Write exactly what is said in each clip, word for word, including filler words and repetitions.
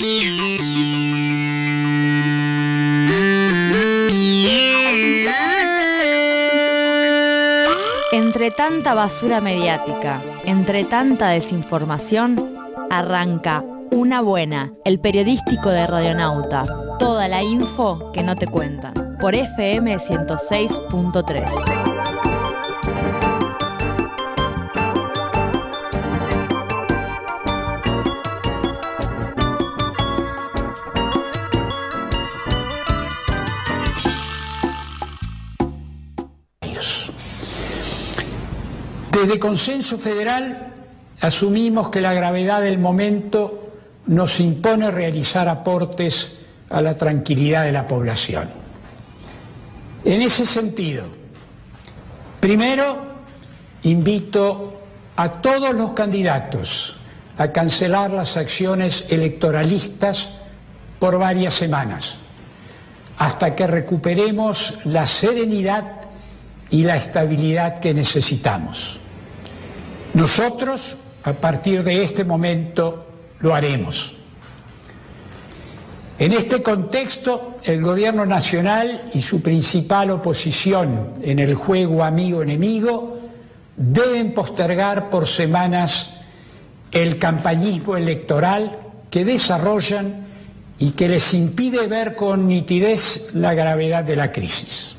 Entre tanta basura mediática, entre tanta desinformación, arranca Una Buena, el periodístico de Radionauta. Toda la info que no te cuentan. Por F M ciento seis punto tres. Desde Consenso Federal asumimos que la gravedad del momento nos impone realizar aportes a la tranquilidad de la población. En ese sentido, primero, invito a todos los candidatos a cancelar las acciones electoralistas por varias semanas, hasta que recuperemos la serenidad y la estabilidad que necesitamos. Nosotros, a partir de este momento, lo haremos. En este contexto, el Gobierno Nacional y su principal oposición en el juego amigo-enemigo deben postergar por semanas el campañismo electoral que desarrollan y que les impide ver con nitidez la gravedad de la crisis.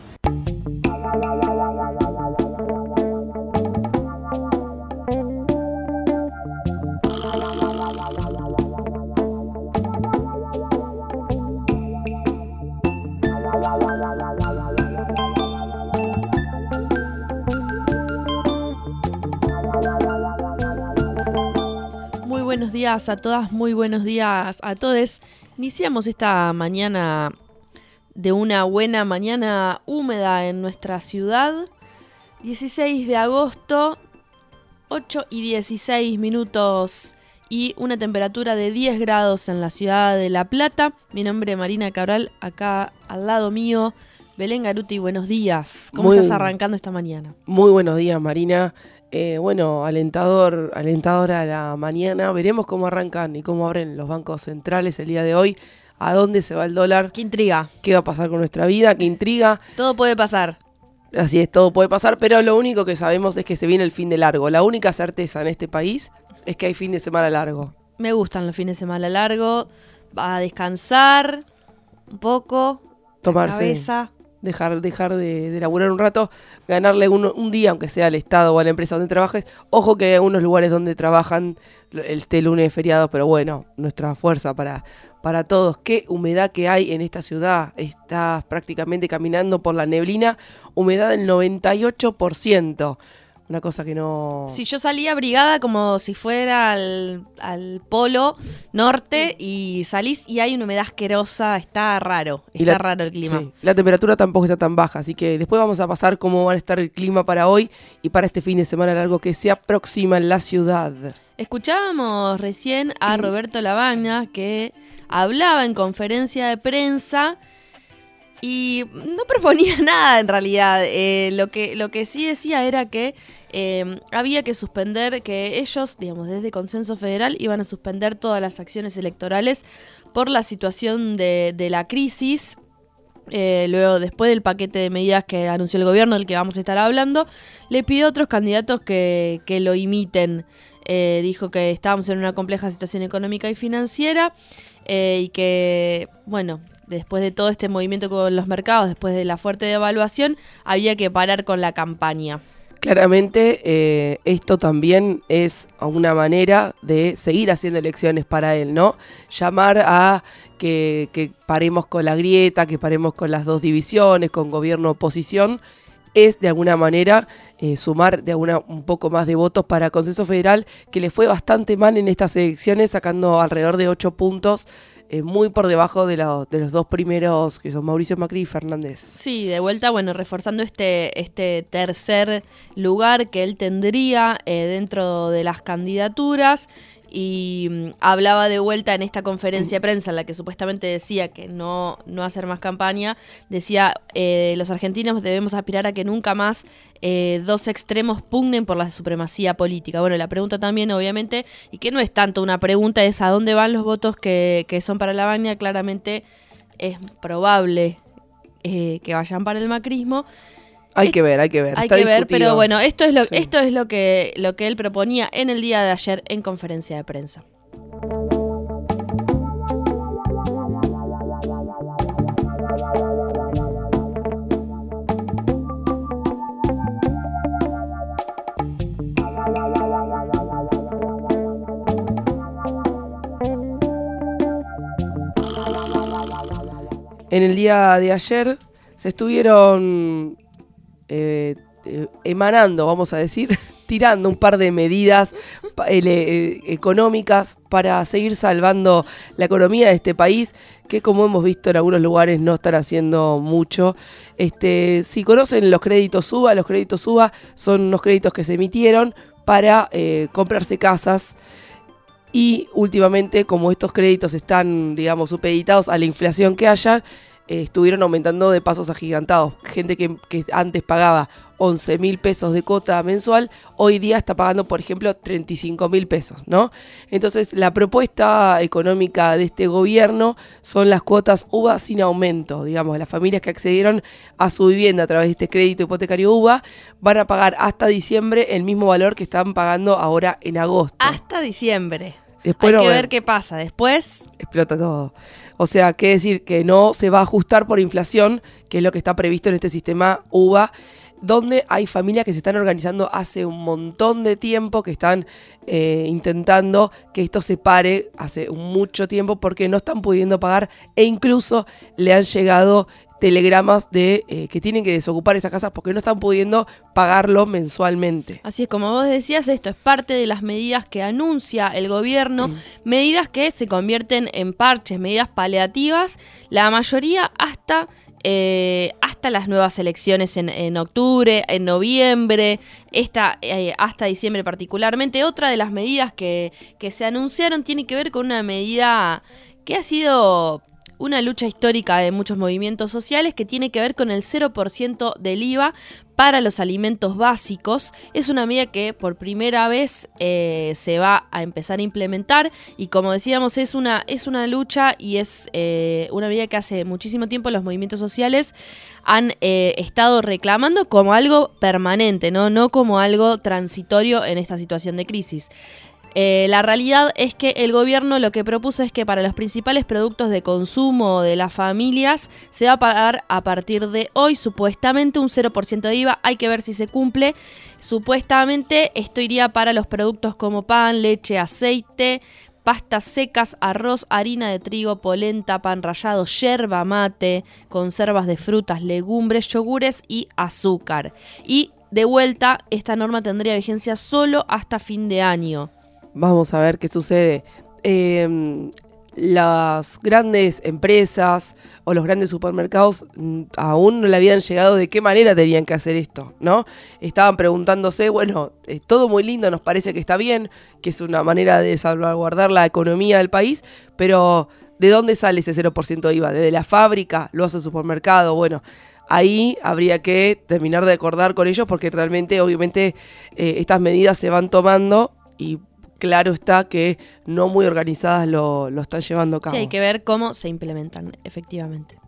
Buenos días a todas, muy buenos días a todos. Iniciamos esta mañana de una buena mañana húmeda en nuestra ciudad. dieciséis de agosto, ocho y dieciséis minutos y una temperatura de diez grados en la ciudad de La Plata. Mi nombre es Marina Cabral, acá al lado mío, Belén Garuti. Buenos días. ¿Cómo muy, estás arrancando esta mañana? Muy buenos días, Marina. Eh, bueno, alentador, alentadora la mañana. Veremos cómo arrancan y cómo abren los bancos centrales el día de hoy. ¿A dónde se va el dólar? ¡Qué intriga! ¿Qué va a pasar con nuestra vida? ¡Qué intriga! Todo puede pasar. Así es, todo puede pasar, pero lo único que sabemos es que se viene el fin de largo. La única certeza en este país es que hay fin de semana largo. Me gustan los fines de semana largo. Va a descansar un poco. Tomarse. La cabeza. Dejar, dejar de, de laburar un rato, ganarle un, un día, aunque sea al Estado o a la empresa donde trabajes. Ojo que hay algunos lugares donde trabajan este lunes de feriado, pero bueno, nuestra fuerza para, para todos. Qué humedad que hay en esta ciudad. Estás prácticamente caminando por la neblina, humedad del noventa y ocho por ciento. Una cosa que no... Si yo salía abrigada como si fuera al, al polo norte y salís y hay una humedad asquerosa, está raro, está la, raro el clima. Sí, la temperatura tampoco está tan baja, así que después vamos a pasar cómo va a estar el clima para hoy y para este fin de semana largo que se aproxima en la ciudad. Escuchábamos recién a Roberto Lavagna que hablaba en conferencia de prensa y no proponía nada en realidad. Eh, lo que lo que sí decía era que eh, había que suspender, que ellos, digamos, desde Consenso Federal iban a suspender todas las acciones electorales por la situación de, de la crisis. Eh, luego, después del paquete de medidas que anunció el gobierno, del que vamos a estar hablando, le pidió a otros candidatos que, que lo imiten. Eh, dijo que estábamos en una compleja situación económica y financiera eh, y que, bueno, después de todo este movimiento con los mercados, después de la fuerte devaluación, había que parar con la campaña. Claramente eh, esto también es una manera de seguir haciendo elecciones para él, ¿no? Llamar a que, que paremos con la grieta, que paremos con las dos divisiones, con gobierno-oposición, es de alguna manera eh, sumar de alguna un poco más de votos para Consenso Federal, que le fue bastante mal en estas elecciones, sacando alrededor de ocho puntos, eh, muy por debajo de, la, de los dos primeros, que son Mauricio Macri y Fernández. Sí, de vuelta, bueno, reforzando este, este tercer lugar que él tendría eh, dentro de las candidaturas. y mm, hablaba de vuelta en esta conferencia de prensa en la que supuestamente decía que no, no hacer más campaña, decía eh, los argentinos debemos aspirar a que nunca más eh, dos extremos pugnen por la supremacía política. Bueno, la pregunta también obviamente, y que no es tanto una pregunta, es a dónde van los votos que, que son para Lavagna. Claramente es probable eh, que vayan para el macrismo. Hay que ver, hay que ver. Hay Está que ver, discutido. pero bueno, esto es lo, Sí. esto es lo que, lo que él proponía en el día de ayer en conferencia de prensa. En el día de ayer se estuvieron eh, eh, emanando, vamos a decir, tirando un par de medidas pa- eh, eh, económicas para seguir salvando la economía de este país, que como hemos visto en algunos lugares no están haciendo mucho. Este, si conocen los créditos U B A, los créditos U B A son unos créditos que se emitieron para eh, comprarse casas. Y últimamente, como estos créditos están, digamos, supeditados a la inflación que haya, eh, estuvieron aumentando de pasos agigantados. Gente que, que antes pagaba once mil pesos de cuota mensual, hoy día está pagando, por ejemplo, treinta y cinco mil pesos, ¿no? Entonces, la propuesta económica de este gobierno son las cuotas U B A sin aumento. Digamos, las familias que accedieron a su vivienda a través de este crédito hipotecario U B A van a pagar hasta diciembre el mismo valor que están pagando ahora en agosto. Hasta diciembre. Después Hay no que ven. ver qué pasa. Después, Explota todo. O sea, quiere decir que no se va a ajustar por inflación, que es lo que está previsto en este sistema U B A, donde hay familias que se están organizando hace un montón de tiempo, que están eh, intentando que esto se pare hace mucho tiempo porque no están pudiendo pagar, e incluso le han llegado telegramas de eh, que tienen que desocupar esas casas porque no están pudiendo pagarlo mensualmente. así es como vos decías, esto es parte de las medidas que anuncia el gobierno, medidas que se convierten en parches, medidas paliativas, la mayoría hasta... Eh, hasta las nuevas elecciones en, en octubre, en noviembre, esta, eh, hasta diciembre particularmente. Otra de las medidas que, que se anunciaron tiene que ver con una medida que ha sido una lucha histórica de muchos movimientos sociales, que tiene que ver con el cero por ciento del I V A para los alimentos básicos. Es una medida que por primera vez eh, se va a empezar a implementar y, como decíamos, es una, es una lucha y es eh, una medida que hace muchísimo tiempo los movimientos sociales han eh, estado reclamando como algo permanente, ¿no? No como algo transitorio en esta situación de crisis. Eh, la realidad es que el gobierno lo que propuso es que para los principales productos de consumo de las familias se va a pagar a partir de hoy supuestamente un cero por ciento de I V A. Hay que ver si se cumple. Supuestamente esto iría para los productos como pan, leche, aceite, pastas secas, arroz, harina de trigo, polenta, pan rallado, yerba mate, conservas de frutas, legumbres, yogures y azúcar. Y de vuelta, esta norma tendría vigencia solo hasta fin de año. Vamos a ver qué sucede. Eh, las grandes empresas o los grandes supermercados mm, aún no le habían llegado de qué manera tenían que hacer esto, ¿no? Estaban preguntándose, bueno, eh, todo muy lindo, nos parece que está bien, que es una manera de salvaguardar la economía del país, pero ¿de dónde sale ese cero por ciento de I V A? ¿Desde la fábrica? ¿Lo hace el supermercado? Bueno, ahí habría que terminar de acordar con ellos porque realmente, obviamente, eh, estas medidas se van tomando y claro está que no muy organizadas lo, lo están llevando a cabo. Sí, hay que ver cómo se implementan, efectivamente.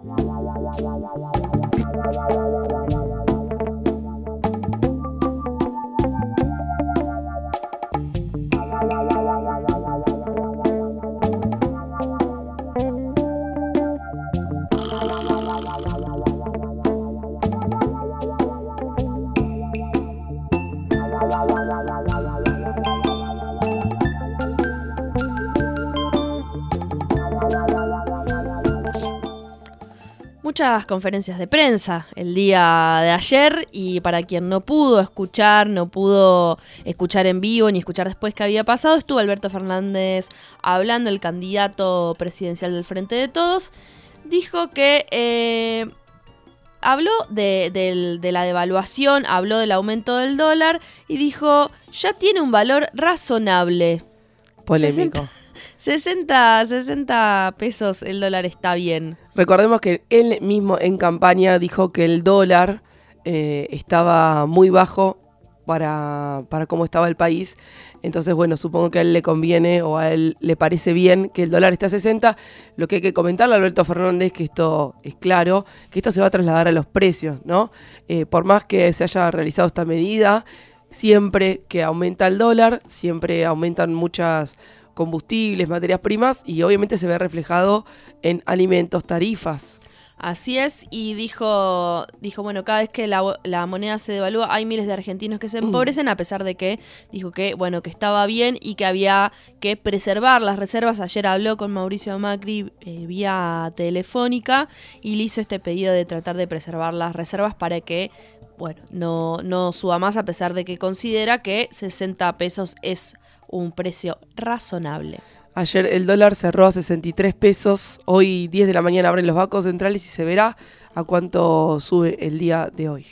Muchas conferencias de prensa el día de ayer, y para quien no pudo escuchar, no pudo escuchar en vivo ni escuchar después qué había pasado, estuvo Alberto Fernández hablando, el candidato presidencial del Frente de Todos. Dijo que eh, habló de, de, de la devaluación, habló del aumento del dólar y dijo, ya tiene un valor razonable. polémico. sesenta, sesenta pesos el dólar está bien. Recordemos que él mismo en campaña dijo que el dólar eh, estaba muy bajo para, para cómo estaba el país. Entonces, bueno, supongo que a él le conviene o a él le parece bien que el dólar esté a sesenta. Lo que hay que comentarle a Alberto Fernández, que esto es claro, que esto se va a trasladar a los precios, ¿no? Eh, por más que se haya realizado esta medida, siempre que aumenta el dólar, siempre aumentan muchas combustibles, materias primas, y obviamente se ve reflejado en alimentos, tarifas. Así es, y dijo, dijo bueno, cada vez que la, la moneda se devalúa hay miles de argentinos que se empobrecen, a pesar de que dijo que, bueno, que estaba bien y que había que preservar las reservas. Ayer habló con Mauricio Macri eh, vía telefónica y le hizo este pedido de tratar de preservar las reservas para que, bueno, no, no suba más, a pesar de que considera que sesenta pesos es un precio razonable. Ayer el dólar cerró a sesenta y tres pesos, hoy diez de la mañana abren los bancos centrales y se verá a cuánto sube el día de hoy.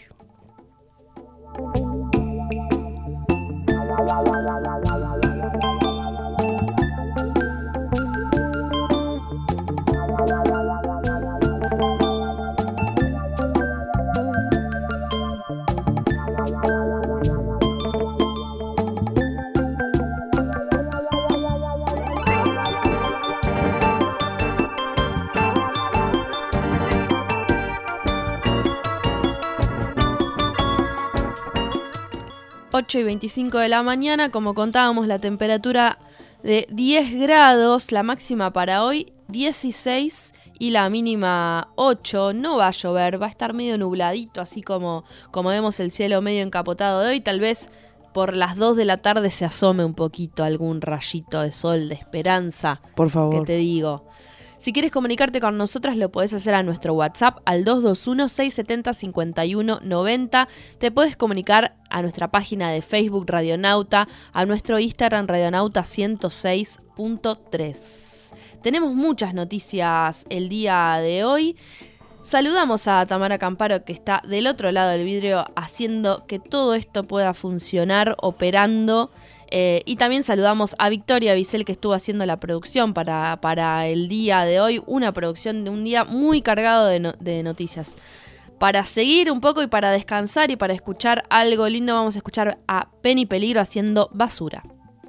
ocho y veinticinco de la mañana, como contábamos, la temperatura de diez grados, la máxima para hoy dieciséis y la mínima ocho. No va a llover, va a estar medio nubladito, así como, como vemos el cielo medio encapotado de hoy. Tal vez por las dos de la tarde se asome un poquito algún rayito de sol, de esperanza. Por favor. Que te digo. Si quieres comunicarte con nosotras, lo podés hacer a nuestro WhatsApp al dos dos uno, seis siete cero, cinco uno nueve cero. Te podés comunicar a nuestra página de Facebook Radionauta, a nuestro Instagram Radionauta ciento seis punto tres. Tenemos muchas noticias el día de hoy. Saludamos a Tamara Camparo, que está del otro lado del vidrio haciendo que todo esto pueda funcionar, operando. Eh, y también saludamos a Victoria Bisel, que estuvo haciendo la producción para, para el día de hoy. Una producción de un día muy cargado de, no, de noticias. Para seguir un poco y para descansar y para escuchar algo lindo, vamos a escuchar a Penny Peligro haciendo Basura.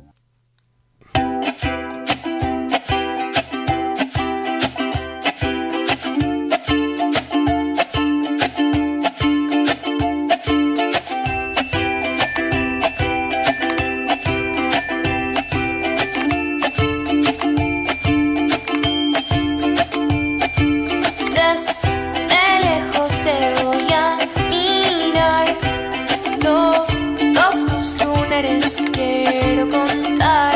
Quiero contar,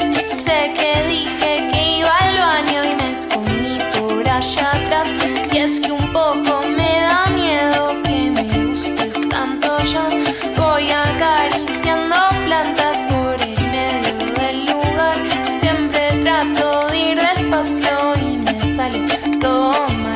sé que dije que iba al baño y me escondí por allá atrás. Y es que un poco me da miedo que me gustes tanto ya. Voy acariciando plantas por el medio del lugar. Siempre trato de ir despacio y me sale todo mal.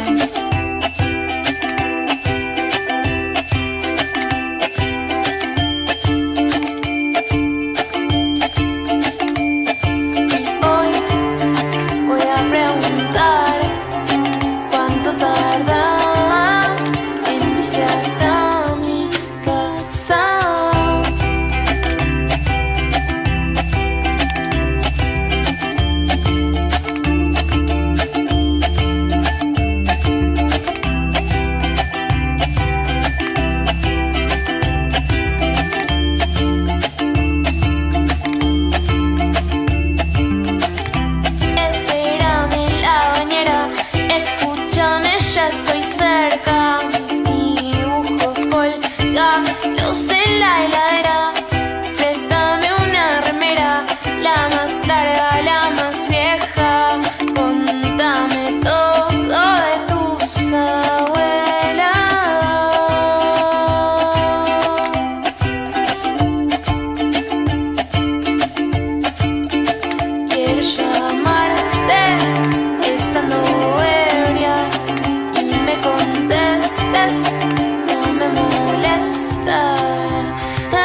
No me molesta.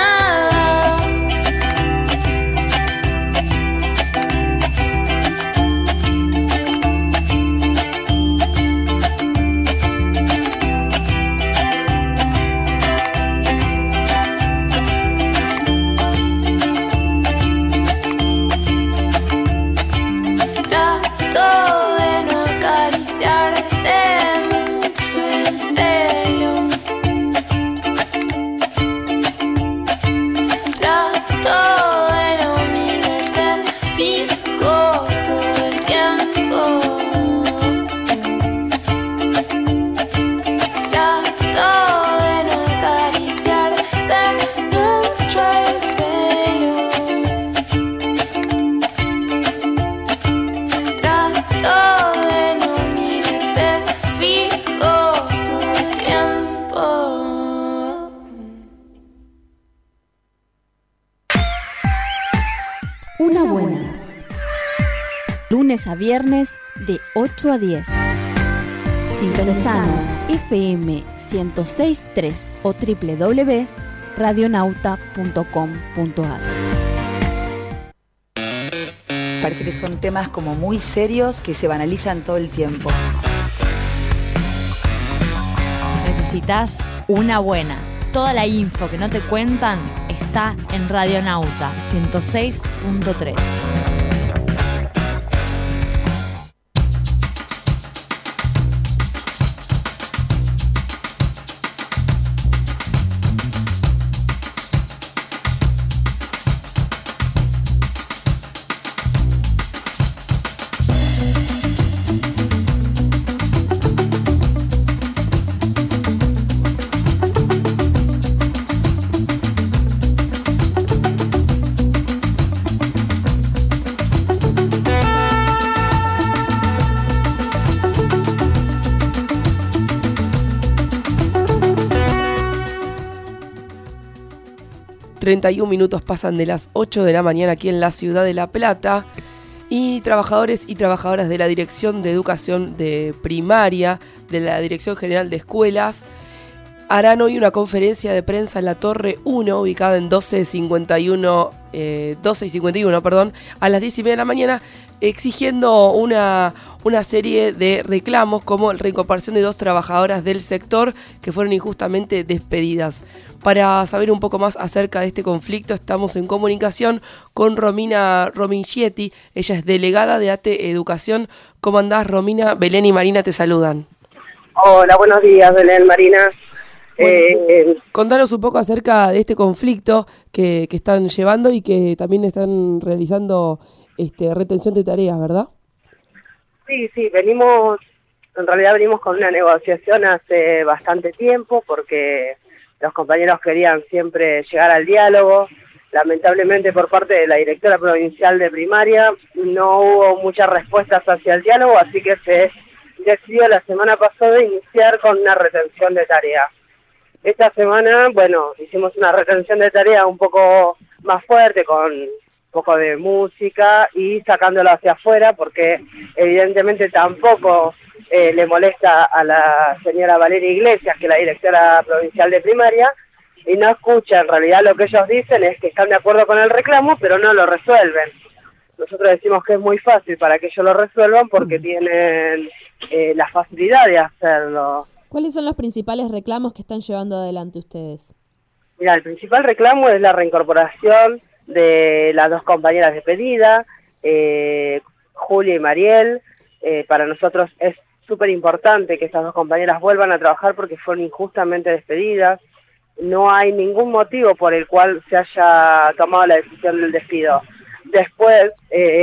lunes a viernes de ocho a diez. Sintonizanos F M ciento seis punto tres o doble u doble u doble u punto radionauta punto com punto a r. Parece que son temas como muy serios que se banalizan todo el tiempo. Necesitas una buena. Toda la info que no te cuentan está en Radionauta ciento seis punto tres. treinta y un minutos pasan de las ocho de la mañana aquí en la ciudad de La Plata y trabajadores y trabajadoras de la Dirección de Educación de Primaria, de la Dirección General de Escuelas, harán hoy una conferencia de prensa en la Torre uno, ubicada en doce cincuenta y uno, eh, doce y cincuenta y uno, perdón, a las diez y media de la mañana, exigiendo una, una serie de reclamos como la reincorporación de dos trabajadoras del sector que fueron injustamente despedidas. Para saber un poco más acerca de este conflicto, estamos en comunicación con Romina Romincietti. Ella es delegada de A T E Educación. ¿Cómo andás, Romina? Belén y Marina te saludan. Hola, buenos días, Belén, Marina. Bueno, eh, contanos un poco acerca de este conflicto que, que están llevando y que también están realizando este, retención de tareas, ¿verdad? Sí, sí, venimos, en realidad venimos con una negociación hace bastante tiempo porque los compañeros querían siempre llegar al diálogo. Lamentablemente por parte de la directora provincial de primaria no hubo muchas respuestas hacia el diálogo, así que se decidió la semana pasada iniciar con una retención de tareas. Esta semana, bueno, hicimos una retención de tareas un poco más fuerte con un poco de música y sacándolo hacia afuera porque evidentemente tampoco eh, le molesta a la señora Valeria Iglesias, que es la directora provincial de primaria, y no escucha. En realidad lo que ellos dicen es que están de acuerdo con el reclamo, pero no lo resuelven. Nosotros decimos que es muy fácil para que ellos lo resuelvan porque tienen eh, la facilidad de hacerlo. ¿Cuáles son los principales reclamos que están llevando adelante ustedes? Mira, el principal reclamo es la reincorporación de las dos compañeras despedidas, eh, Julia y Mariel. Eh, para nosotros es súper importante que estas dos compañeras vuelvan a trabajar porque fueron injustamente despedidas. No hay ningún motivo por el cual se haya tomado la decisión del despido. Después,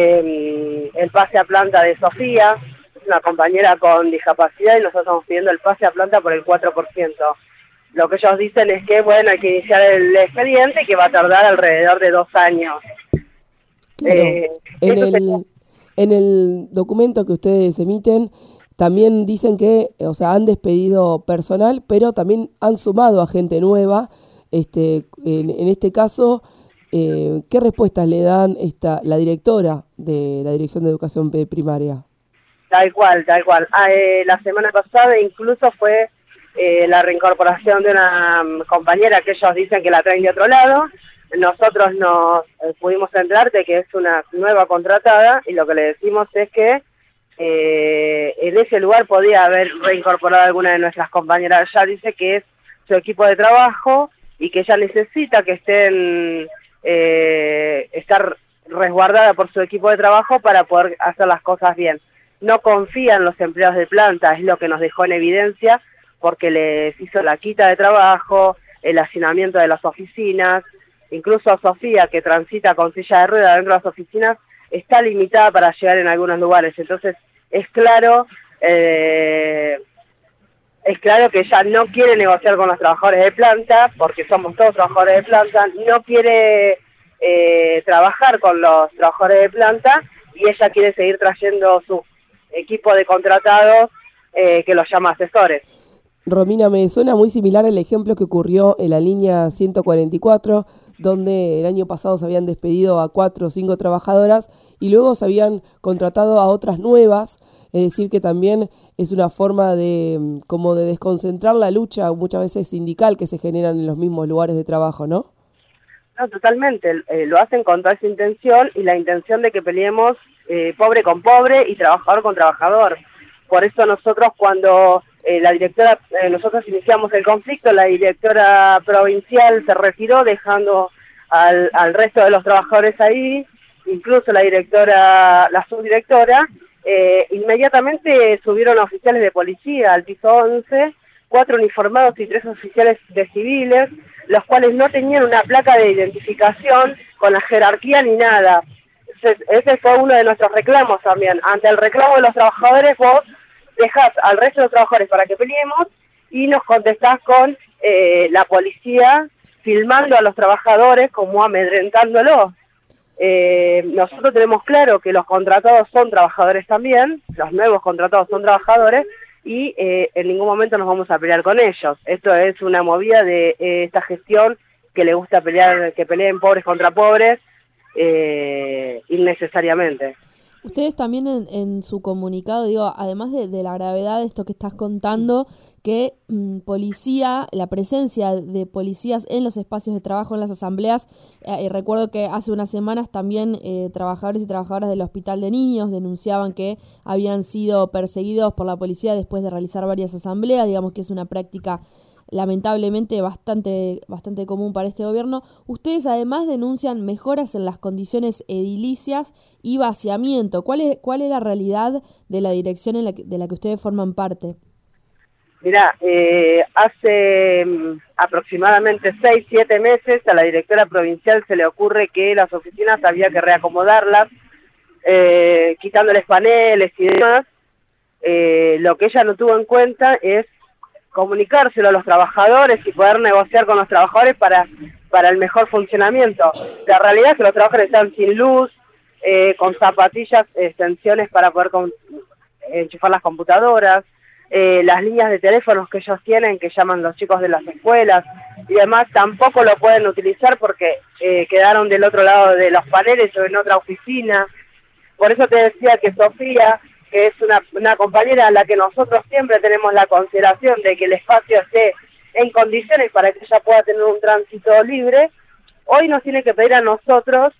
eh, el pase a planta de Sofía, es una compañera con discapacidad y nosotros estamos pidiendo el pase a planta por el cuatro por ciento. Lo que ellos dicen es que, bueno, hay que iniciar el expediente que va a tardar alrededor de dos años. Claro. Eh, en, eso el, sería... en el documento que ustedes emiten, también dicen que, o sea, han despedido personal, pero también han sumado a gente nueva. Este, en, en este caso, eh, ¿qué respuestas le dan esta, la directora de la Dirección de Educación Primaria? Tal cual, tal cual. Ah, eh, la semana pasada incluso fue eh, la reincorporación de una um, compañera que ellos dicen que la traen de otro lado. Nosotros nos eh, pudimos enterar de que es una nueva contratada y lo que le decimos es que eh, en ese lugar podía haber reincorporado a alguna de nuestras compañeras. Ella dice que es su equipo de trabajo y que ella necesita que estén eh, estar resguardada por su equipo de trabajo para poder hacer las cosas bien. No confía en los empleados de planta, es lo que nos dejó en evidencia, porque les hizo la quita de trabajo, el hacinamiento de las oficinas. Incluso Sofía, que transita con silla de ruedas dentro de las oficinas, está limitada para llegar en algunos lugares. Entonces, es claro, eh, es claro que ella no quiere negociar con los trabajadores de planta, porque somos todos trabajadores de planta, no quiere eh, trabajar con los trabajadores de planta, y ella quiere seguir trayendo su equipo de contratados eh, que los llama asesores. Romina, me suena muy similar el ejemplo que ocurrió en la línea ciento cuarenta y cuatro, donde el año pasado se habían despedido a cuatro o cinco trabajadoras y luego se habían contratado a otras nuevas, es decir que también es una forma de como de desconcentrar la lucha muchas veces sindical que se generan en los mismos lugares de trabajo, ¿no? No, totalmente, eh, lo hacen con toda esa intención y la intención de que peleemos eh, pobre con pobre y trabajador con trabajador. Por eso nosotros cuando eh, la directora, eh, nosotros iniciamos el conflicto, la directora provincial se retiró dejando al, al resto de los trabajadores ahí, incluso la directora, la subdirectora, eh, inmediatamente subieron oficiales de policía al piso once, cuatro uniformados y tres oficiales de civiles, los cuales no tenían una placa de identificación con la jerarquía ni nada. Ese, ese fue uno de nuestros reclamos también. Ante el reclamo de los trabajadores, vos dejás al resto de los trabajadores para que peleemos y nos contestás con eh, la policía filmando a los trabajadores como amedrentándolos. Eh, nosotros tenemos claro que los contratados son trabajadores también, los nuevos contratados son trabajadores, y eh, en ningún momento nos vamos a pelear con ellos. Esto es una movida de eh, esta gestión que le gusta pelear, que peleen pobres contra pobres eh, innecesariamente. Ustedes también en, en su comunicado, digo, además de, de la gravedad de esto que estás contando, que mmm, policía, la presencia de policías en los espacios de trabajo, en las asambleas, eh, recuerdo que hace unas semanas también eh, trabajadores y trabajadoras del Hospital de Niños denunciaban que habían sido perseguidos por la policía después de realizar varias asambleas, digamos que es una práctica lamentablemente bastante bastante común para este gobierno. Ustedes además denuncian mejoras en las condiciones edilicias y vaciamiento. ¿Cuál es, cuál es la realidad de la dirección en la que, de la que ustedes forman parte? Mirá, eh, hace um, aproximadamente seis, siete meses a la directora provincial se le ocurre que las oficinas había que reacomodarlas, eh, quitándoles paneles y demás. Eh, lo que ella no tuvo en cuenta es comunicárselo a los trabajadores y poder negociar con los trabajadores para, para el mejor funcionamiento. La realidad es que los trabajadores están sin luz, eh, con zapatillas, extensiones para poder con, enchufar las computadoras, eh, las líneas de teléfonos que ellos tienen, que llaman los chicos de las escuelas, y además tampoco lo pueden utilizar porque eh, quedaron del otro lado de los paneles o en otra oficina. Por eso te decía que Sofía, que es una, una compañera a la que nosotros siempre tenemos la consideración de que el espacio esté en condiciones para que ella pueda tener un tránsito libre, hoy nos tiene que pedir a nosotros,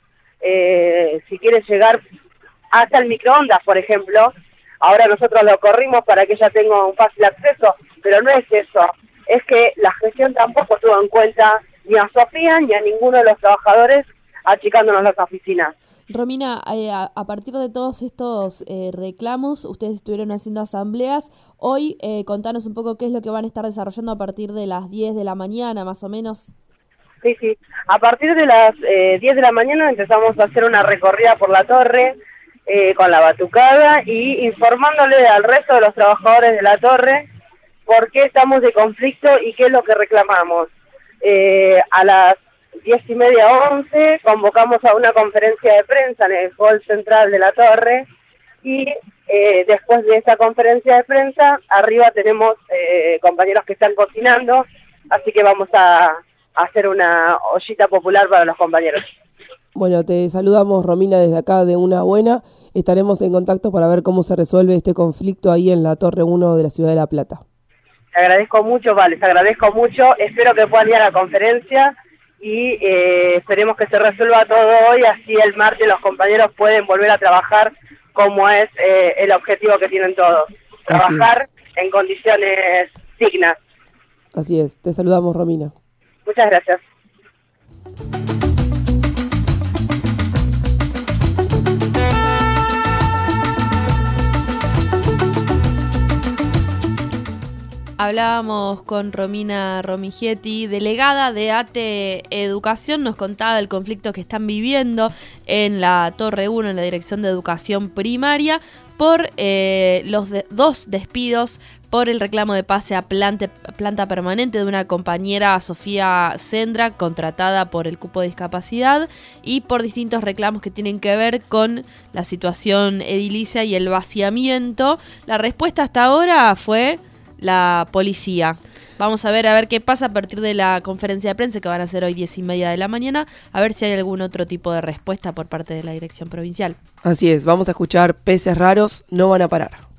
eh, si quiere llegar hasta el microondas, por ejemplo. Ahora nosotros lo corrimos para que ella tenga un fácil acceso, pero no es eso, es que la gestión tampoco tuvo en cuenta ni a Sofía ni a ninguno de los trabajadores achicándonos las oficinas. Romina, eh, a, a partir de todos estos eh, reclamos, ustedes estuvieron haciendo asambleas. Hoy, eh, contanos un poco qué es lo que van a estar desarrollando a partir de las diez de la mañana, más o menos. Sí, sí. A partir de las eh, diez de la mañana empezamos a hacer una recorrida por la torre eh, con la batucada y informándole al resto de los trabajadores de la torre por qué estamos de conflicto y qué es lo que reclamamos. Eh, a las diez y media, once, convocamos a una conferencia de prensa en el hall central de la torre y eh, después de esa conferencia de prensa, arriba tenemos eh, compañeros que están cocinando, así que vamos a, a hacer una ollita popular para los compañeros. Bueno, te saludamos, Romina, desde acá de Una Buena. Estaremos en contacto para ver cómo se resuelve este conflicto ahí en la Torre uno de la Ciudad de La Plata. Te agradezco mucho, Vale, te agradezco mucho. Espero que puedan ir a la conferencia y eh, esperemos que se resuelva todo hoy, así el martes los compañeros pueden volver a trabajar como es eh, el objetivo que tienen todos. Trabajar en condiciones dignas. Así es, te saludamos, Romina. Muchas gracias. Hablábamos con Romina Romigietti, delegada de ATE Educación, nos contaba el conflicto que están viviendo en la Torre uno, en la Dirección de Educación Primaria, por eh, los de, dos despidos por el reclamo de pase a planta, planta permanente de una compañera, Sofía Sendra, contratada por el cupo de discapacidad, y por distintos reclamos que tienen que ver con la situación edilicia y el vaciamiento. La respuesta hasta ahora fue la policía. Vamos a ver a ver qué pasa a partir de la conferencia de prensa que van a hacer hoy diez y media de la mañana, a ver si hay algún otro tipo de respuesta por parte de la dirección provincial. Así es, vamos a escuchar Peces Raros No Van a Parar.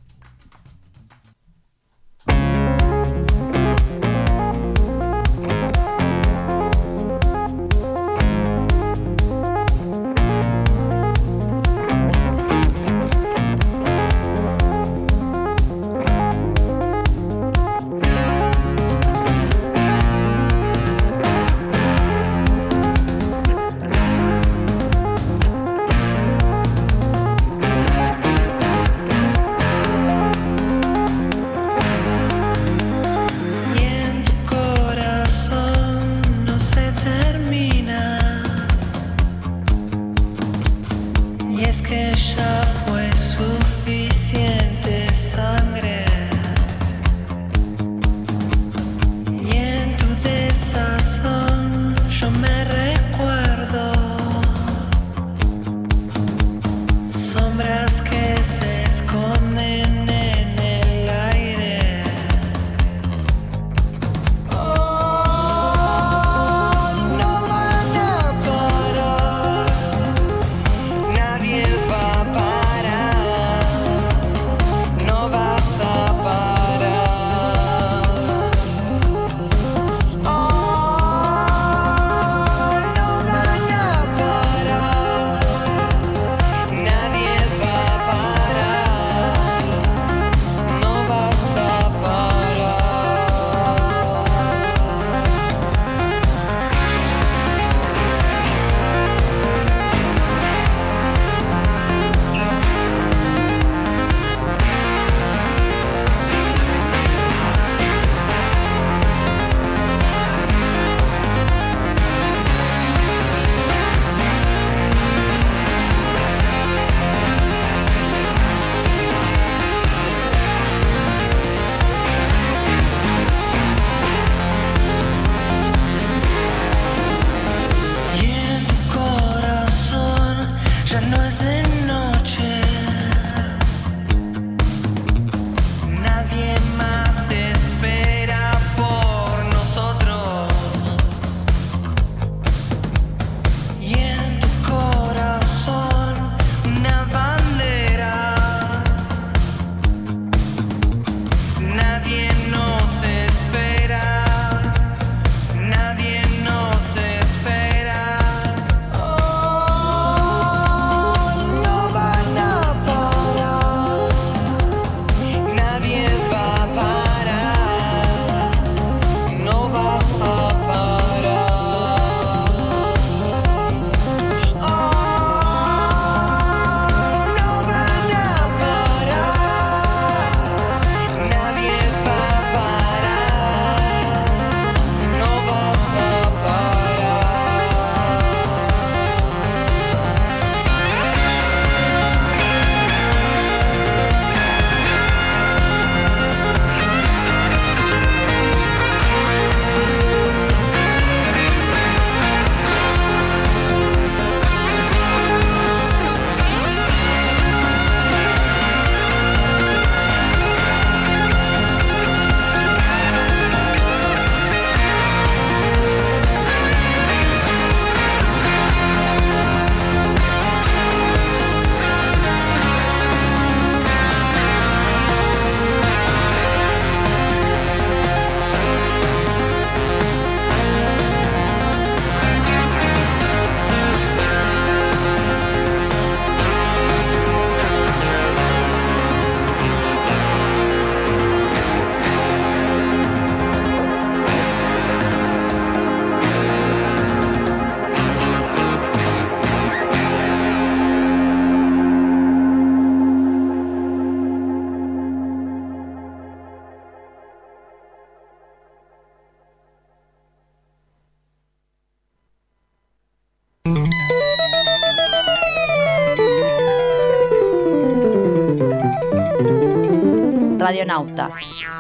Radionauta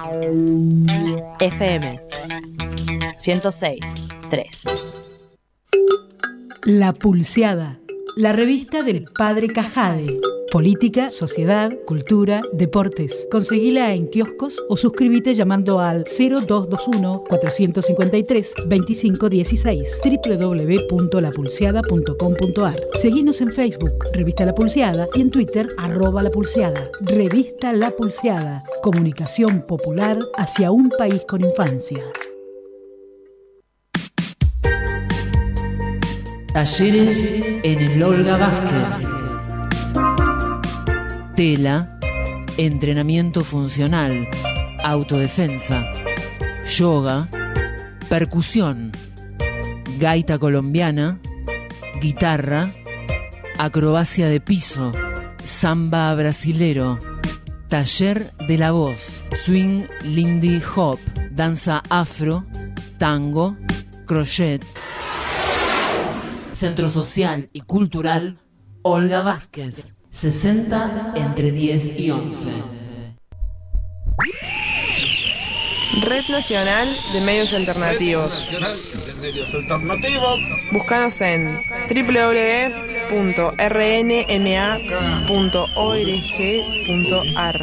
F M ciento seis punto tres. La Pulseada, la revista del Padre Cajade. Política, sociedad, cultura, deportes. Conseguila en kioscos o suscríbete llamando al cero dos dos uno, cuatro cinco tres, dos cinco uno seis doble u doble u doble u punto la pulseada punto com punto a r. Seguinos en Facebook, Revista La Pulseada, y en Twitter, arroba La Pulseada. Revista La Pulseada. Comunicación popular hacia un país con infancia. Talleres en el Olga Vázquez. Tela, entrenamiento funcional, autodefensa, yoga, percusión, gaita colombiana, guitarra, acrobacia de piso, samba brasilero, taller de la voz, swing lindy hop, danza afro, tango, crochet. Centro Social y Cultural Olga Vázquez, sesenta entre diez y once. Red Nacional de Medios Alternativos. Red Nacional de Medios Alternativos. Búscanos en doble u doble u doble u punto r n m a punto org punto a r.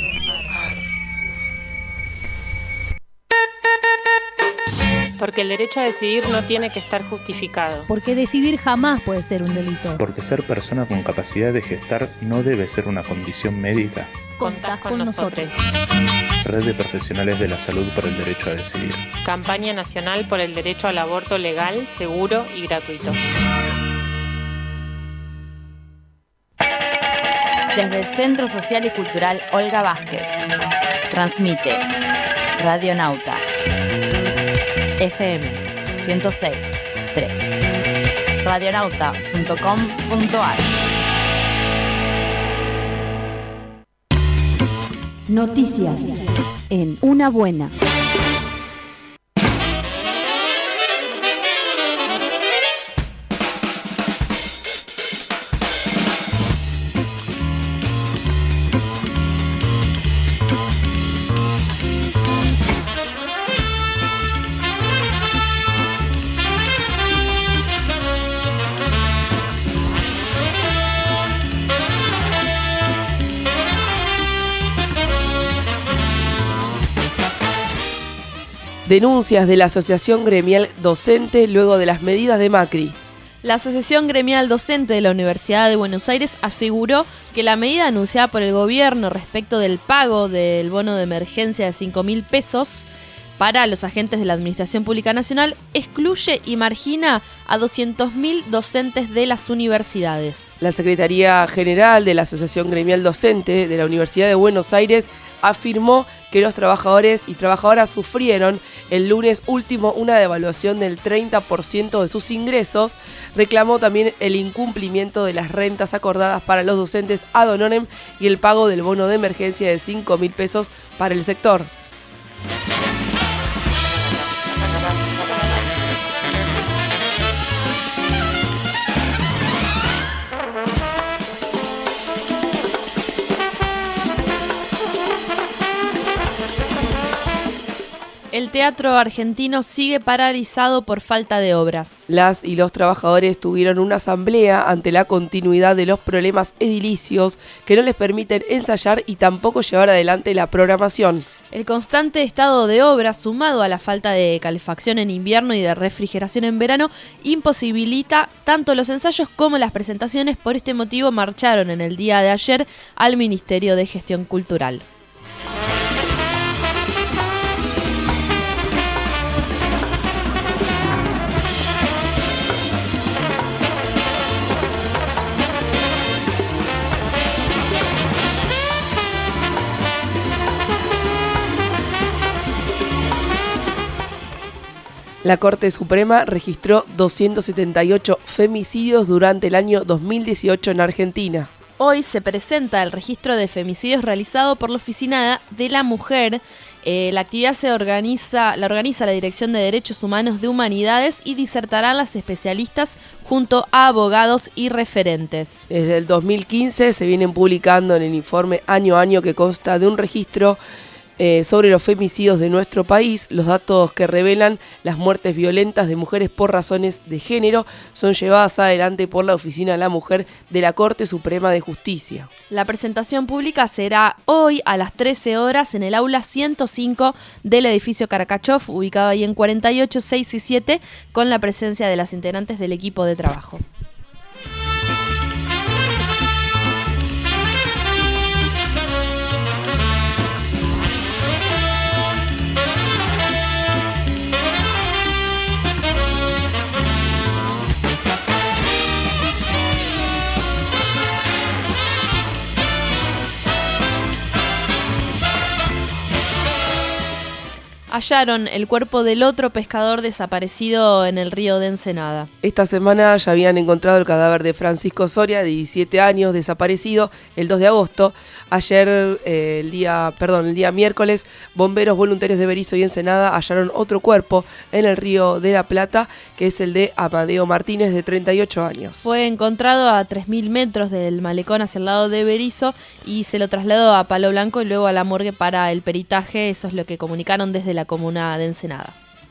Porque el derecho a decidir no tiene que estar justificado. Porque decidir jamás puede ser un delito. Porque ser persona con capacidad de gestar no debe ser una condición médica. Contás con nosotros. Red de Profesionales de la Salud por el Derecho a Decidir. Campaña Nacional por el Derecho al Aborto Legal, Seguro y Gratuito. Desde el Centro Social y Cultural Olga Vázquez. Transmite Radio Nauta. F M ciento seis punto tres. radionauta punto com punto a r. Noticias en Una Buena. Denuncias de la Asociación Gremial Docente luego de las medidas de Macri. La Asociación Gremial Docente de la Universidad de Buenos Aires aseguró que la medida anunciada por el gobierno respecto del pago del bono de emergencia de cinco mil pesos para los agentes de la Administración Pública Nacional excluye y margina a doscientos mil docentes de las universidades. La Secretaría General de la Asociación Gremial Docente de la Universidad de Buenos Aires afirmó que los trabajadores y trabajadoras sufrieron el lunes último una devaluación del treinta por ciento de sus ingresos. Reclamó también el incumplimiento de las rentas acordadas para los docentes ad honorem y el pago del bono de emergencia de cinco mil pesos para el sector. El teatro argentino sigue paralizado por falta de obras. Las y los trabajadores tuvieron una asamblea ante la continuidad de los problemas edilicios que no les permiten ensayar y tampoco llevar adelante la programación. El constante estado de obras, sumado a la falta de calefacción en invierno y de refrigeración en verano, imposibilita tanto los ensayos como las presentaciones. Por este motivo marcharon en el día de ayer al Ministerio de Gestión Cultural. La Corte Suprema registró doscientos setenta y ocho femicidios durante el año dos mil dieciocho en Argentina. Hoy se presenta el registro de femicidios realizado por la Oficina de la Mujer. Eh, la actividad se organiza, la organiza la Dirección de Derechos Humanos de Humanidades y disertarán las especialistas junto a abogados y referentes. Desde el dos mil quince se vienen publicando en el informe año a año que consta de un registro eh, sobre los femicidios de nuestro país. Los datos que revelan las muertes violentas de mujeres por razones de género son llevadas adelante por la Oficina de la Mujer de la Corte Suprema de Justicia. La presentación pública será hoy a las trece horas en el aula ciento cinco del edificio Karakachov, ubicado ahí en cuarenta y ocho, seis y siete, con la presencia de las integrantes del equipo de trabajo. Hallaron el cuerpo del otro pescador desaparecido en el río de Ensenada. Esta semana ya habían encontrado el cadáver de Francisco Soria, de diecisiete años, desaparecido el dos de agosto. Ayer, eh, el día, perdón, el día miércoles, bomberos voluntarios de Berisso y Ensenada hallaron otro cuerpo en el río de la Plata, que es el de Amadeo Martínez, de treinta y ocho años. Fue encontrado a tres mil metros del malecón hacia el lado de Berisso y se lo trasladó a Palo Blanco y luego a la morgue para el peritaje. Eso es lo que comunicaron desde la comuna de Ensenada.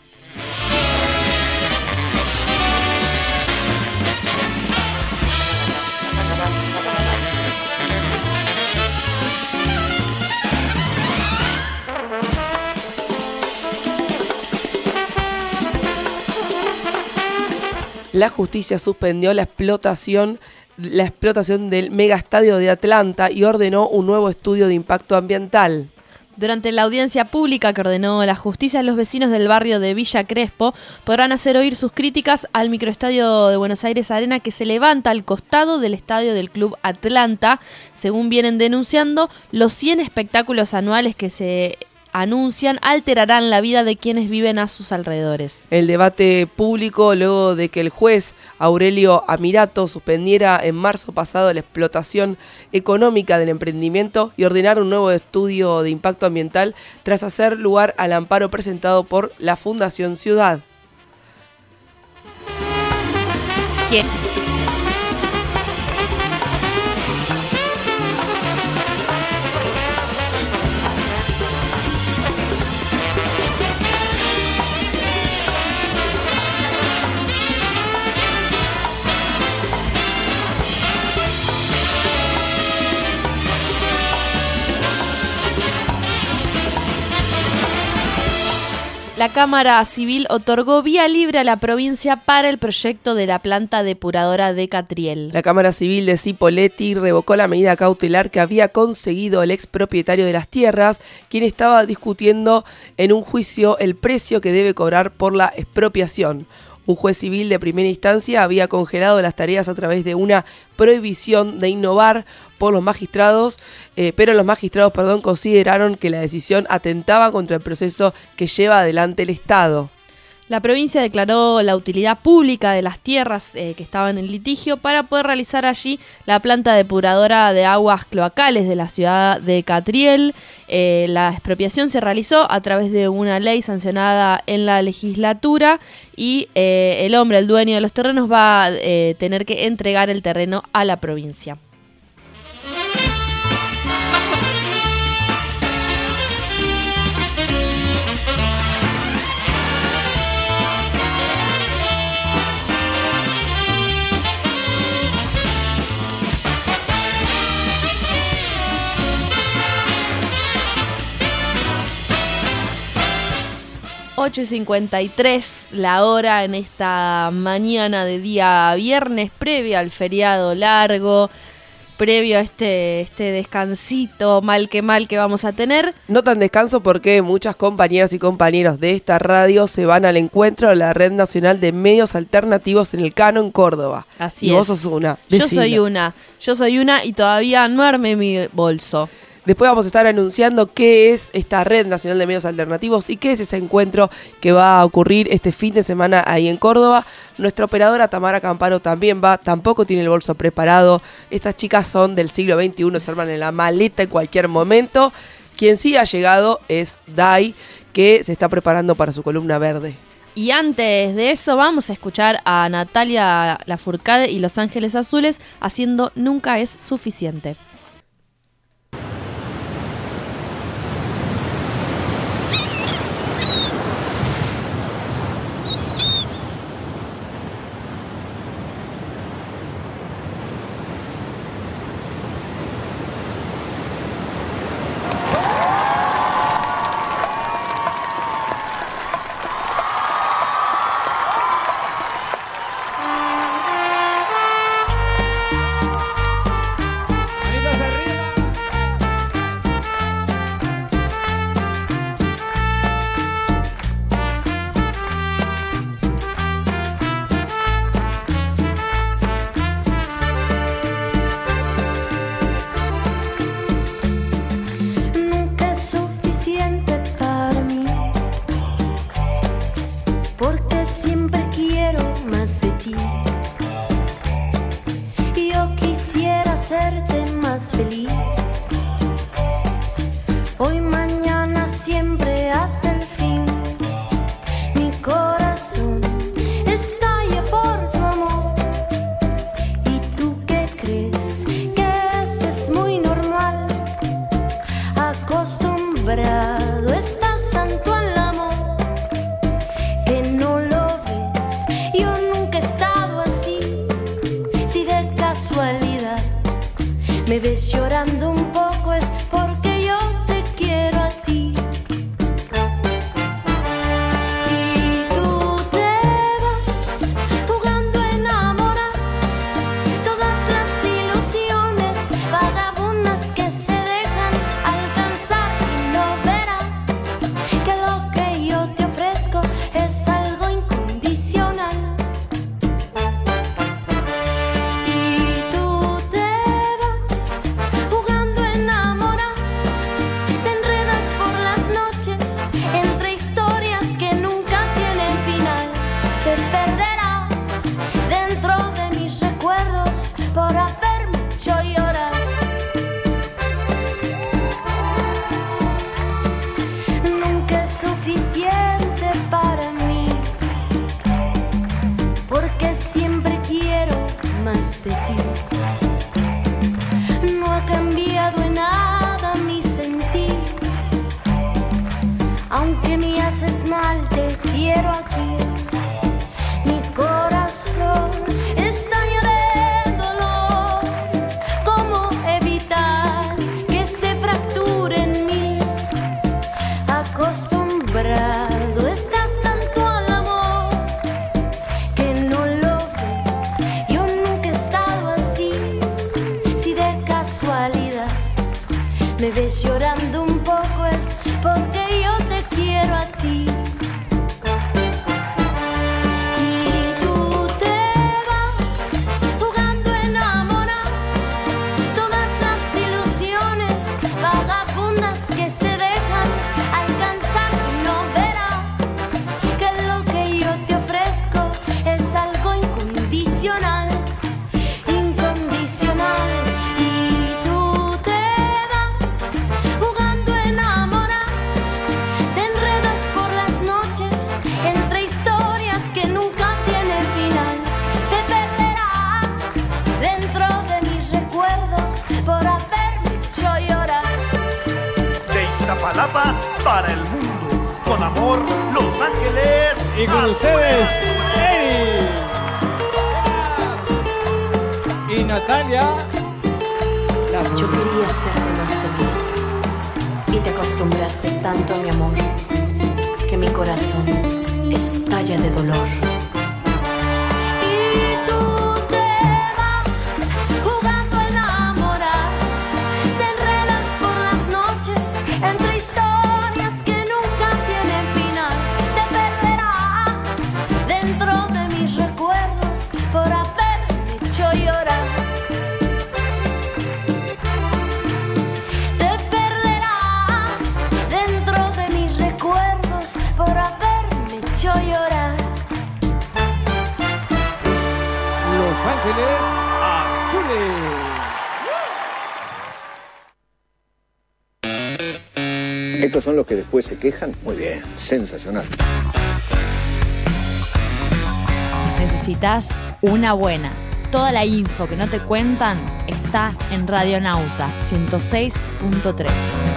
La justicia suspendió la explotación la explotación del megaestadio de Atlanta y ordenó un nuevo estudio de impacto ambiental. Durante la audiencia pública que ordenó la justicia, los vecinos del barrio de Villa Crespo podrán hacer oír sus críticas al microestadio de Buenos Aires Arena, que se levanta al costado del estadio del Club Atlanta. Según vienen denunciando, los cien espectáculos anuales que se anuncian alterarán la vida de quienes viven a sus alrededores. El debate público, luego de que el juez Aurelio Amirato suspendiera en marzo pasado la explotación económica del emprendimiento y ordenar un nuevo estudio de impacto ambiental tras hacer lugar al amparo presentado por la Fundación Ciudad. ¿Quién? La Cámara Civil otorgó vía libre a la provincia para el proyecto de la planta depuradora de Catriel. La Cámara Civil de Cipolletti revocó la medida cautelar que había conseguido el expropietario de las tierras, quien estaba discutiendo en un juicio el precio que debe cobrar por la expropiación. Un juez civil de primera instancia había congelado las tareas a través de una prohibición de innovar por los magistrados, eh, pero los magistrados perdón, consideraron que la decisión atentaba contra el proceso que lleva adelante el Estado. La provincia declaró la utilidad pública de las tierras eh, que estaban en litigio para poder realizar allí la planta depuradora de aguas cloacales de la ciudad de Catriel. Eh, la expropiación se realizó a través de una ley sancionada en la legislatura y eh, el hombre, el dueño de los terrenos, va a eh, tener que entregar el terreno a la provincia. ocho y cincuenta y tres la hora en esta mañana de día viernes, previo al feriado largo, previo a este, este descansito mal que mal que vamos a tener. No tan descanso porque muchas compañeras y compañeros de esta radio se van al encuentro de la Red Nacional de Medios Alternativos en el Cano, en Córdoba. Así y es. Vos sos una. Yo Decilo. soy una. Yo soy una y todavía no armé mi bolso. Después vamos a estar anunciando qué es esta Red Nacional de Medios Alternativos y qué es ese encuentro que va a ocurrir este fin de semana ahí en Córdoba. Nuestra operadora Tamara Camparo también va, tampoco tiene el bolso preparado. Estas chicas son del siglo veintiuno, se arman en la maleta en cualquier momento. Quien sí ha llegado es Dai, que se está preparando para su columna verde. Y antes de eso vamos a escuchar a Natalia Lafourcade y Los Ángeles Azules haciendo Nunca es suficiente. acostumbrado estás tanto al amor que no lo ves. Yo nunca he estado así. Si de casualidad me ves llorando un poco es porque yo te quiero a ti. Y tú te vas jugando a enamorar todas las ilusiones vagabundas que se dejan alcanzar y no verás que lo que yo te ofrezco es algo incondicional. Y tú te vas jugando a enamorar, te enredas por las noches entre historias que nunca tienen final. Te perderás dentro de mis recuerdos por haberme hecho llorar. Nunca es suficiente para mí, porque siempre quiero más de ti. No ha cambiado en nada mi sentir, aunque me haces mal te quiero aquí. Mi corazón está lleno de dolor. ¿Cómo evitar que se fracture en mí? Acostumbrado estás tanto al amor que no lo ves. Yo nunca he estado así. Si de casualidad me ves llorando un poco es porque yo te quiero a ti. Y tú te vas jugando a enamorar todas las ilusiones vagabundas que se dejan alcanzar y no verás que lo que yo te ofrezco es algo incondicional, incondicional. Y tú te vas jugando a enamorar, te enredas por las noches entre historias que nunca tienen final. Te perderás dentro de mis recuerdos por haberme hecho llorar. De Iztapalapa para el mundo, con amor, Los Ángeles. Y con ustedes, Eri y Natalia. Yo quería serte más feliz y te acostumbraste tanto a mi amor que mi corazón estalla de dolor. Y tú te vas jugando a enamorar, te enredas por las noches entre historias que nunca tienen final. Te perderás dentro de mis recuerdos por haberme hecho llorar. Te perderás dentro de mis recuerdos por haberme hecho llorar. Los Ángeles Azules. ¿Estos son los que después se quejan? Muy bien, sensacional. Necesitas una buena. Toda la info que no te cuentan está en Radionauta ciento seis punto tres.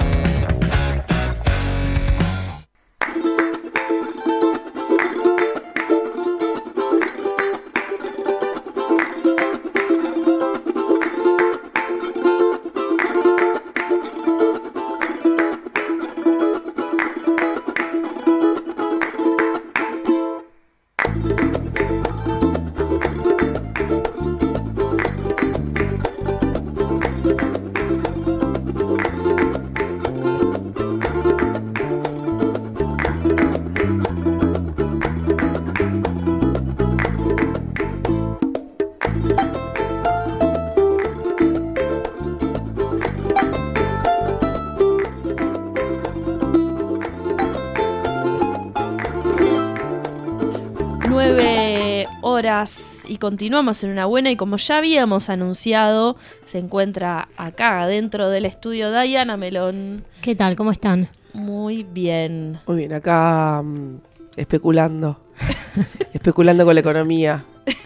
nueve horas y continuamos en una buena, y como ya habíamos anunciado, se encuentra acá dentro del estudio Diana Melón. ¿Qué tal? ¿Cómo están? Muy bien. Muy bien, acá um, especulando, especulando con la economía.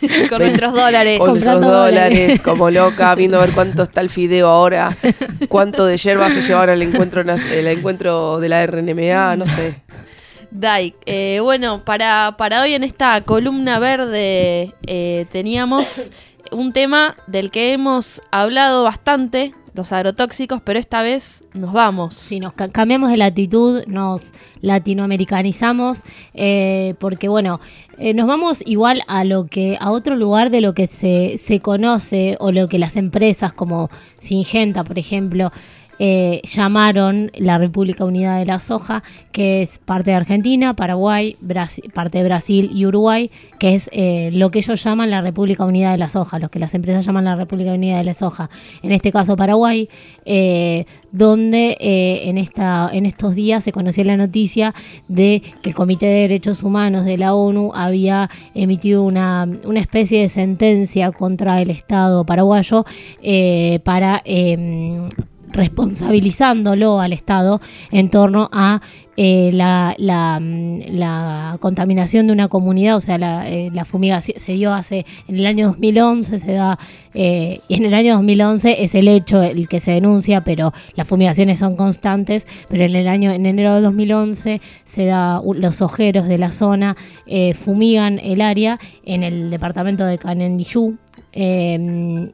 Con nuestros dólares. Con nuestros Comprando dólares, dólares. como loca, viendo a ver cuánto está el fideo ahora, cuánto de yerba se llevaron al encuentro, nas- el encuentro de la R N M A, no sé. Dai, eh, bueno, para, para hoy en esta columna verde eh, teníamos un tema del que hemos hablado bastante, los agrotóxicos, pero esta vez nos vamos. Si nos ca- cambiamos de latitud, nos latinoamericanizamos, eh, porque bueno, eh, nos vamos igual a lo que a otro lugar de lo que se, se conoce o lo que las empresas como Syngenta, por ejemplo, eh, llamaron la República Unida de la Soja, que es parte de Argentina, Paraguay, Brasi- parte de Brasil y Uruguay, que es eh, lo que ellos llaman la República Unida de la Soja, lo que las empresas llaman la República Unida de la Soja, en este caso Paraguay, eh, donde eh, en, esta, en estos días se conoció la noticia de que el Comité de Derechos Humanos de la ONU había emitido una, una especie de sentencia contra el Estado paraguayo eh, para... Eh, responsabilizándolo al Estado en torno a eh, la, la, la contaminación de una comunidad, o sea, la, eh, la fumigación se dio hace, en el año dos mil once se da, eh, y en el año dos mil once es el hecho el que se denuncia, pero las fumigaciones son constantes, pero en el año, en enero de dos mil once se da, los ojeros de la zona eh, fumigan el área en el departamento de Canendillú, eh,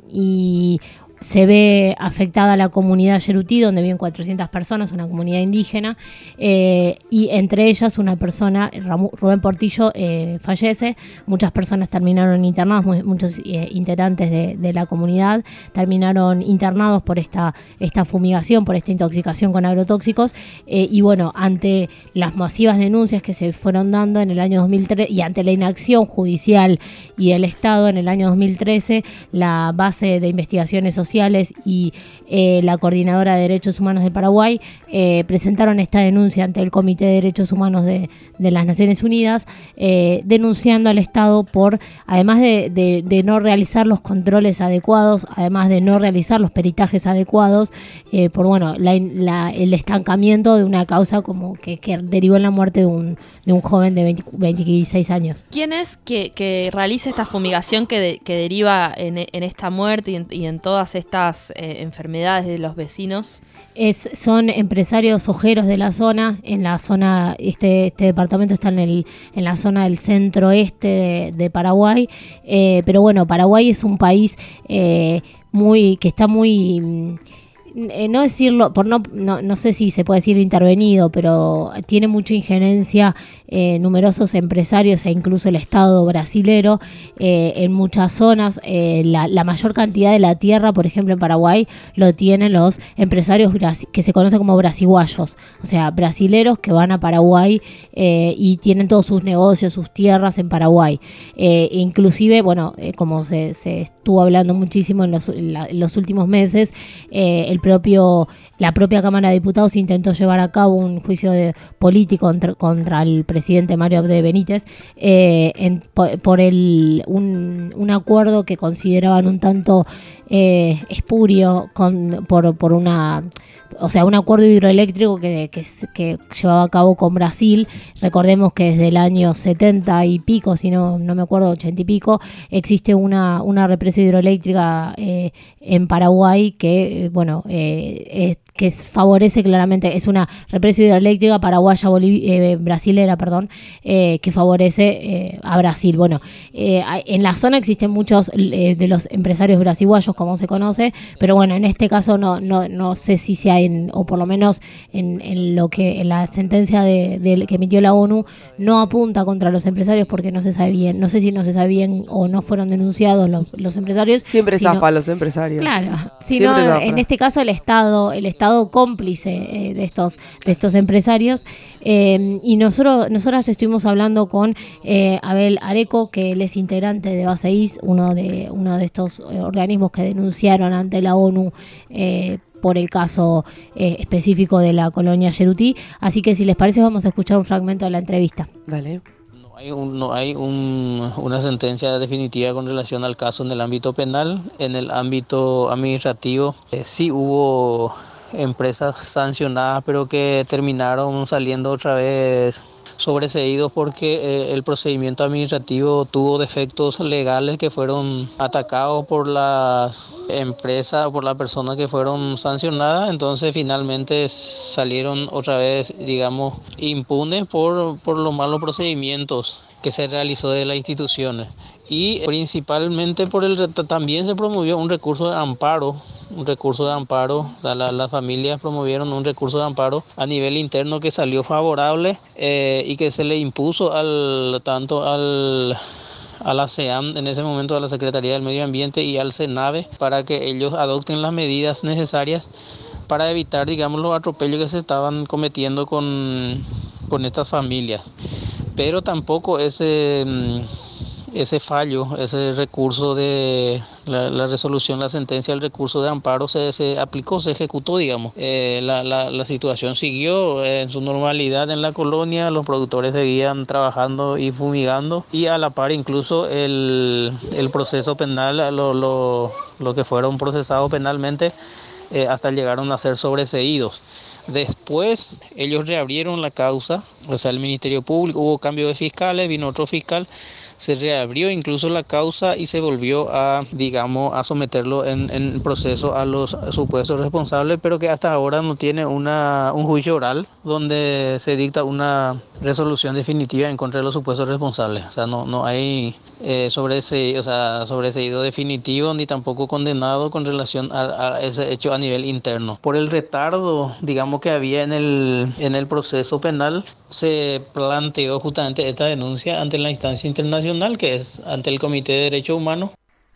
y se ve afectada la comunidad yerutí, donde viven cuatrocientas personas, una comunidad indígena, eh, y entre ellas una persona, Ramu- Rubén Portillo, eh, fallece. Muchas personas terminaron internadas, mu- muchos eh, integrantes de, de la comunidad terminaron internados por esta, esta fumigación, por esta intoxicación con agrotóxicos, eh, y bueno, ante las masivas denuncias que se fueron dando en el año dos mil tres y ante la inacción judicial y el Estado en el año dos mil trece, la base de investigaciones sociales y eh, la Coordinadora de Derechos Humanos de Paraguay eh, presentaron esta denuncia ante el Comité de Derechos Humanos de, de las Naciones Unidas, eh, denunciando al Estado por, además de, de, de no realizar los controles adecuados, además de no realizar los peritajes adecuados, eh, por bueno la, la, el estancamiento de una causa como que, que derivó en la muerte de un, de un joven de veinte, veintiséis años. ¿Quién es que, que realiza esta fumigación que, de, que deriva en, en esta muerte y en, y en todas estas eh, enfermedades de los vecinos? Es, son empresarios ojeros de la zona, en la zona, este, este departamento está en, el, en la zona del centro-este de, de Paraguay, eh, pero bueno, Paraguay es un país eh, muy que está muy... Eh, no decirlo, por no, no no sé si se puede decir intervenido, pero tiene mucha injerencia eh, numerosos empresarios e incluso el Estado brasilero eh, en muchas zonas. Eh, la, la mayor cantidad de la tierra, por ejemplo en Paraguay, lo tienen los empresarios brasi- que se conocen como brasiguayos, o sea, brasileros que van a Paraguay eh, y tienen todos sus negocios, sus tierras en Paraguay. Eh, inclusive, bueno, eh, como se, se estuvo hablando muchísimo en los, en la, en los últimos meses, eh, el propio la propia Cámara de Diputados intentó llevar a cabo un juicio de político contra, contra el presidente Mario Abde Benítez eh, en, por, por el un, un acuerdo que consideraban un tanto eh, espurio con, por, por una o sea un acuerdo hidroeléctrico que, que, que llevaba a cabo con Brasil. Recordemos que desde el año setenta y pico, si no, no me acuerdo, ochenta y pico, existe una, una represa hidroeléctrica eh, en Paraguay que, eh, bueno, eh, es, que favorece claramente, es una represa hidroeléctrica paraguaya, boliv- eh, brasilera, perdón, eh, que favorece eh, a Brasil. Bueno, eh, en la zona existen muchos eh, de los empresarios brasiguayos, como se conoce, pero bueno, en este caso no no no sé si se hay, en, o por lo menos en, en lo que en la sentencia de, de, que emitió la ONU, no apunta contra los empresarios porque no se sabe bien, no sé si no se sabe bien o no fueron denunciados los, los empresarios. Siempre sino, zafa a los empresarios. Claro, sino en este caso el Estado, el Estado cómplice eh, de estos de estos empresarios, eh, y nosotros nosotras estuvimos hablando con eh, Abel Areco, que él es integrante de Baseis, uno de uno de estos eh, organismos que denunciaron ante la ONU eh, por el caso eh, específico de la colonia Yerutí. Así que si les parece vamos a escuchar un fragmento de la entrevista. Dale. Hay un, no hay un, una sentencia definitiva con relación al caso en el ámbito penal. En el ámbito administrativo eh, sí hubo empresas sancionadas, pero que terminaron saliendo otra vez sobreseídos porque eh, el procedimiento administrativo tuvo defectos legales que fueron atacados por las empresas o por las personas que fueron sancionadas. Entonces finalmente salieron otra vez, digamos, impunes por, por los malos procedimientos que se realizó de las instituciones. Y principalmente por el también se promovió un recurso de amparo, un recurso de amparo, la, la, las familias promovieron un recurso de amparo a nivel interno que salió favorable eh, y que se le impuso al tanto al a la SEAM, en ese momento a la Secretaría del Medio Ambiente y al SENAVE, para que ellos adopten las medidas necesarias para evitar, digamos, los atropellos que se estaban cometiendo con, con estas familias. Pero tampoco ese... ese fallo, ese recurso de la, la resolución, la sentencia del recurso de amparo se, se aplicó, se ejecutó, digamos. Eh, la, la, la situación siguió en su normalidad en la colonia, los productores seguían trabajando y fumigando, y a la par incluso el, el proceso penal, lo, lo, lo que fueron procesados penalmente, eh, hasta llegaron a ser sobreseídos. Después ellos reabrieron la causa, o sea, el Ministerio Público, hubo cambio de fiscales, vino otro fiscal, se reabrió incluso la causa y se volvió a, digamos, a someterlo en, en proceso a los supuestos responsables, pero que hasta ahora no tiene una, un juicio oral donde se dicta una resolución definitiva en contra de los supuestos responsables. O sea, no, no hay eh, sobreseído, o sea, sobreseído definitivo ni tampoco condenado con relación a, a ese hecho a nivel interno. Por el retardo, digamos, que había en el, en el proceso penal, se planteó justamente esta denuncia ante la instancia internacional, que es ante el Comité de Derechos Humanos.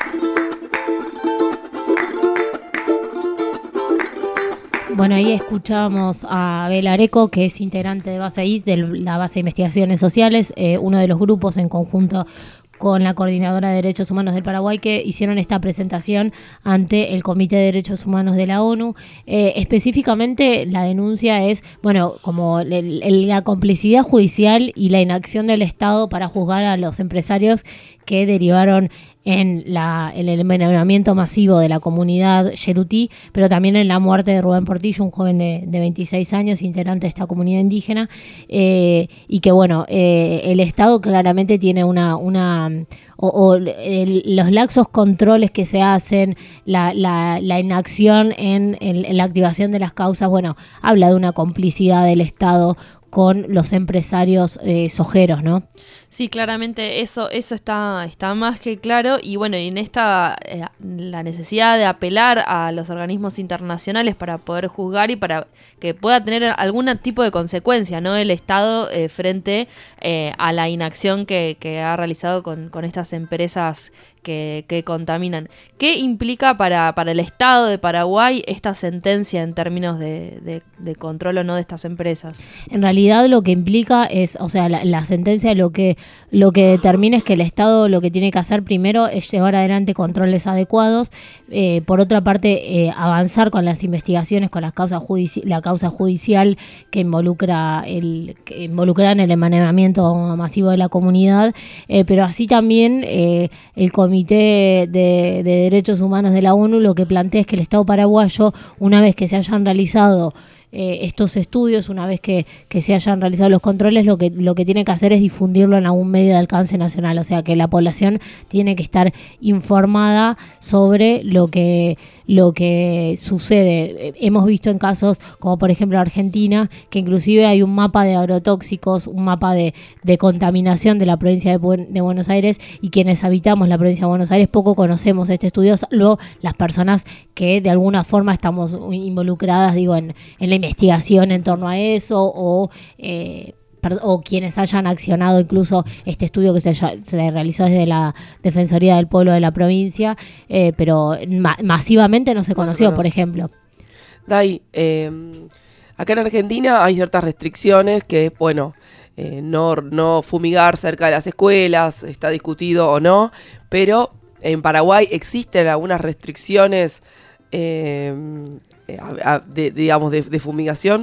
Bueno, ahí escuchamos a Abel Areco, que es integrante de Base I S, de la Base de Investigaciones Sociales, eh, uno de los grupos en conjunto con la Coordinadora de Derechos Humanos del Paraguay, que hicieron esta presentación ante el Comité de Derechos Humanos de la ONU. Eh, específicamente la denuncia es, bueno, como el, el, la complicidad judicial y la inacción del Estado para juzgar a los empresarios que derivaron en la, el envenenamiento masivo de la comunidad yerutí, pero también en la muerte de Rubén Portillo, un joven de, de veintiséis años, integrante de esta comunidad indígena, eh, y que bueno, eh, el Estado claramente tiene una, una o, o el, los laxos controles que se hacen, la, la, la inacción en, en, en la activación de las causas, bueno, habla de una complicidad del Estado con los empresarios eh, sojeros, ¿no? Sí, claramente eso eso está está más que claro, y bueno, y en esta eh, la necesidad de apelar a los organismos internacionales para poder juzgar y para que pueda tener algún tipo de consecuencia, ¿no? El Estado eh, frente eh, a la inacción que, que ha realizado con, con estas empresas que, que contaminan. ¿Qué implica para, para el Estado de Paraguay esta sentencia en términos de, de, de control o no de estas empresas? En realidad lo que implica es, o sea, la, la sentencia lo que lo que determina es que el Estado lo que tiene que hacer primero es llevar adelante controles adecuados, eh, por otra parte eh, avanzar con las investigaciones, con las causas judici- la causa judicial que involucra el que involucran el envenenamiento masivo de la comunidad, eh, pero así también eh, el Comité de, de Derechos Humanos de la ONU lo que plantea es que el Estado paraguayo, una vez que se hayan realizado Eh, estos estudios, una vez que, que se hayan realizado los controles, lo que, lo que tiene que hacer es difundirlo en algún medio de alcance nacional, o sea que la población tiene que estar informada sobre lo que, lo que sucede. Hemos visto en casos como por ejemplo Argentina, que inclusive hay un mapa de agrotóxicos, un mapa de, de contaminación de la provincia de, Buen, de Buenos Aires, y quienes habitamos la provincia de Buenos Aires poco conocemos este estudio, salvo las personas que de alguna forma estamos involucradas, digo, en, en la investigación en torno a eso, o eh, o quienes hayan accionado incluso este estudio que se, se realizó desde la Defensoría del Pueblo de la provincia, eh, pero ma- masivamente no se conoció, no por ejemplo. Dai, eh, acá en Argentina hay ciertas restricciones que, bueno, eh, no, no fumigar cerca de las escuelas, está discutido o no, pero en Paraguay existen algunas restricciones eh, de, digamos, de, de fumigación.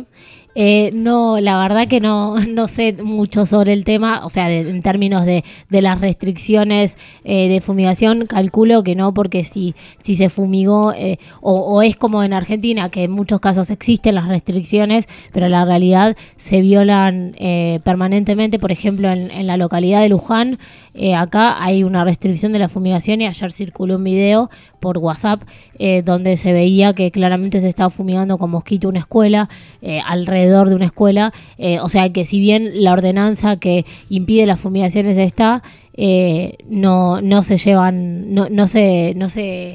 Eh, no, la verdad que no, no sé mucho sobre el tema, o sea, de, en términos de, de las restricciones eh, de fumigación, calculo que no, porque si, si se fumigó, eh, o, o es como en Argentina, que en muchos casos existen las restricciones, pero en la realidad se violan eh, permanentemente. Por ejemplo, en, en la localidad de Luján, eh, acá hay una restricción de la fumigación, y ayer circuló un video por WhatsApp eh, donde se veía que claramente se estaba fumigando con mosquito una escuela, eh, alrededor de una escuela, eh, o sea que si bien la ordenanza que impide las fumigaciones está, eh, no, no se llevan, no, no se, no se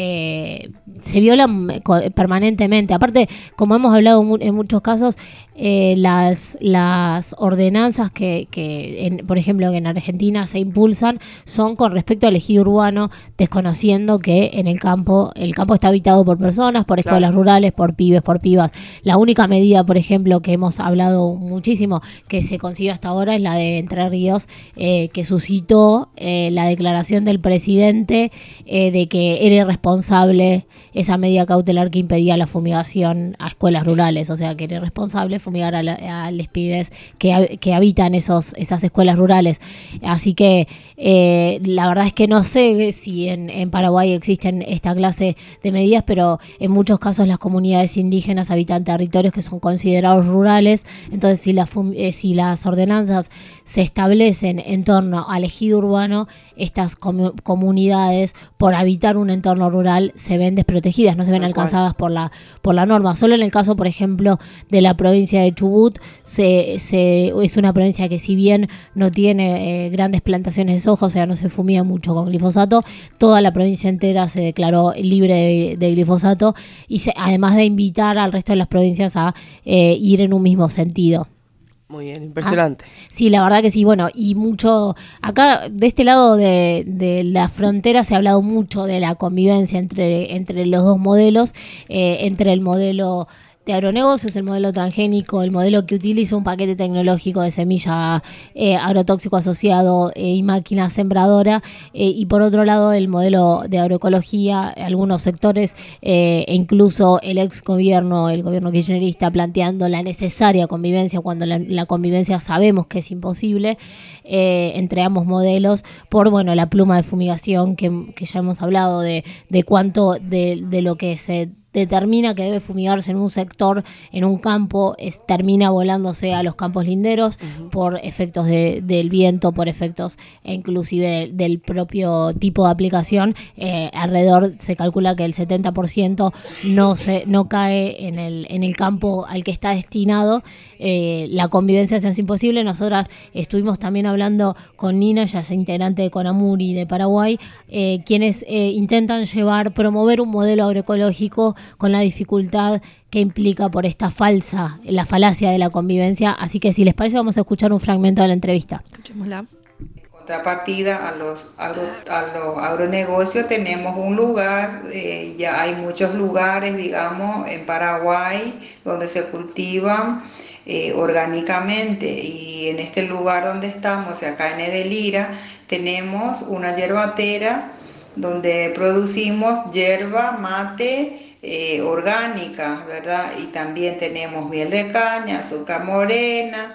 eh, se violan permanentemente. Aparte, como hemos hablado mu- en muchos casos, eh, las, las ordenanzas que, que en, por ejemplo, que en Argentina se impulsan son con respecto al ejido urbano, desconociendo que en el campo, el campo está habitado por personas, por Claro. escuelas rurales, por pibes, por pibas. La única medida, por ejemplo, que hemos hablado muchísimo, que se consiguió hasta ahora, es la de Entre Ríos, eh, que suscitó eh, la declaración del presidente eh, de que era irresponsable esa medida cautelar que impedía la fumigación a escuelas rurales, o sea que era irresponsable fumigar a, la, a los pibes que, que habitan esos, esas escuelas rurales. Así que eh, la verdad es que no sé si en, en Paraguay existen esta clase de medidas, pero en muchos casos las comunidades indígenas habitan territorios que son considerados rurales. Entonces si, la fum- eh, si las ordenanzas se establecen en torno al ejido urbano, estas comu- comunidades, por habitar un entorno rural, se ven desprotegidas, no se ven Tal cual. alcanzadas por la por la norma. Solo en el caso, por ejemplo, de la provincia de Chubut, se, se es una provincia que, si bien no tiene eh, grandes plantaciones de soja, o sea, no se fumiga mucho con glifosato, toda la provincia entera se declaró libre de, de glifosato, y se, además de invitar al resto de las provincias a eh, ir en un mismo sentido. Muy bien, impresionante. Ah, sí, la verdad que sí. Bueno, y mucho, acá de este lado de, de la frontera se ha hablado mucho de la convivencia entre, entre los dos modelos, eh, entre el modelo de agronegocios, el modelo transgénico, el modelo que utiliza un paquete tecnológico de semilla eh, agrotóxico asociado eh, y máquina sembradora, eh, y por otro lado el modelo de agroecología, algunos sectores eh, e incluso el ex gobierno, el gobierno kirchnerista, planteando la necesaria convivencia, cuando la, la convivencia sabemos que es imposible, eh, entre ambos modelos, por bueno la pluma de fumigación que, que ya hemos hablado de, de cuánto de, de lo que se determina que debe fumigarse en un sector, en un campo, es, termina volándose a los campos linderos uh-huh. por efectos de, del viento, por efectos e inclusive de, del propio tipo de aplicación. Eh, alrededor se calcula que el setenta por ciento no se no cae en el, en el campo al que está destinado. Eh, la convivencia se hace imposible. Nosotras estuvimos también hablando con Nina, ella es integrante de Conamuri de Paraguay, eh, quienes eh, intentan llevar, promover un modelo agroecológico con la dificultad que implica por esta falsa, la falacia de la convivencia. Así que si les parece vamos a escuchar un fragmento de la entrevista. Escuchémosla. Contrapartida a los, agro, a los agronegocios tenemos un lugar, eh, ya hay muchos lugares, digamos, en Paraguay donde se cultivan eh, orgánicamente, y en este lugar donde estamos, acá en Edelira, tenemos una yerbatera donde producimos yerba mate eh, orgánica, ¿verdad? Y también tenemos miel de caña, azúcar morena,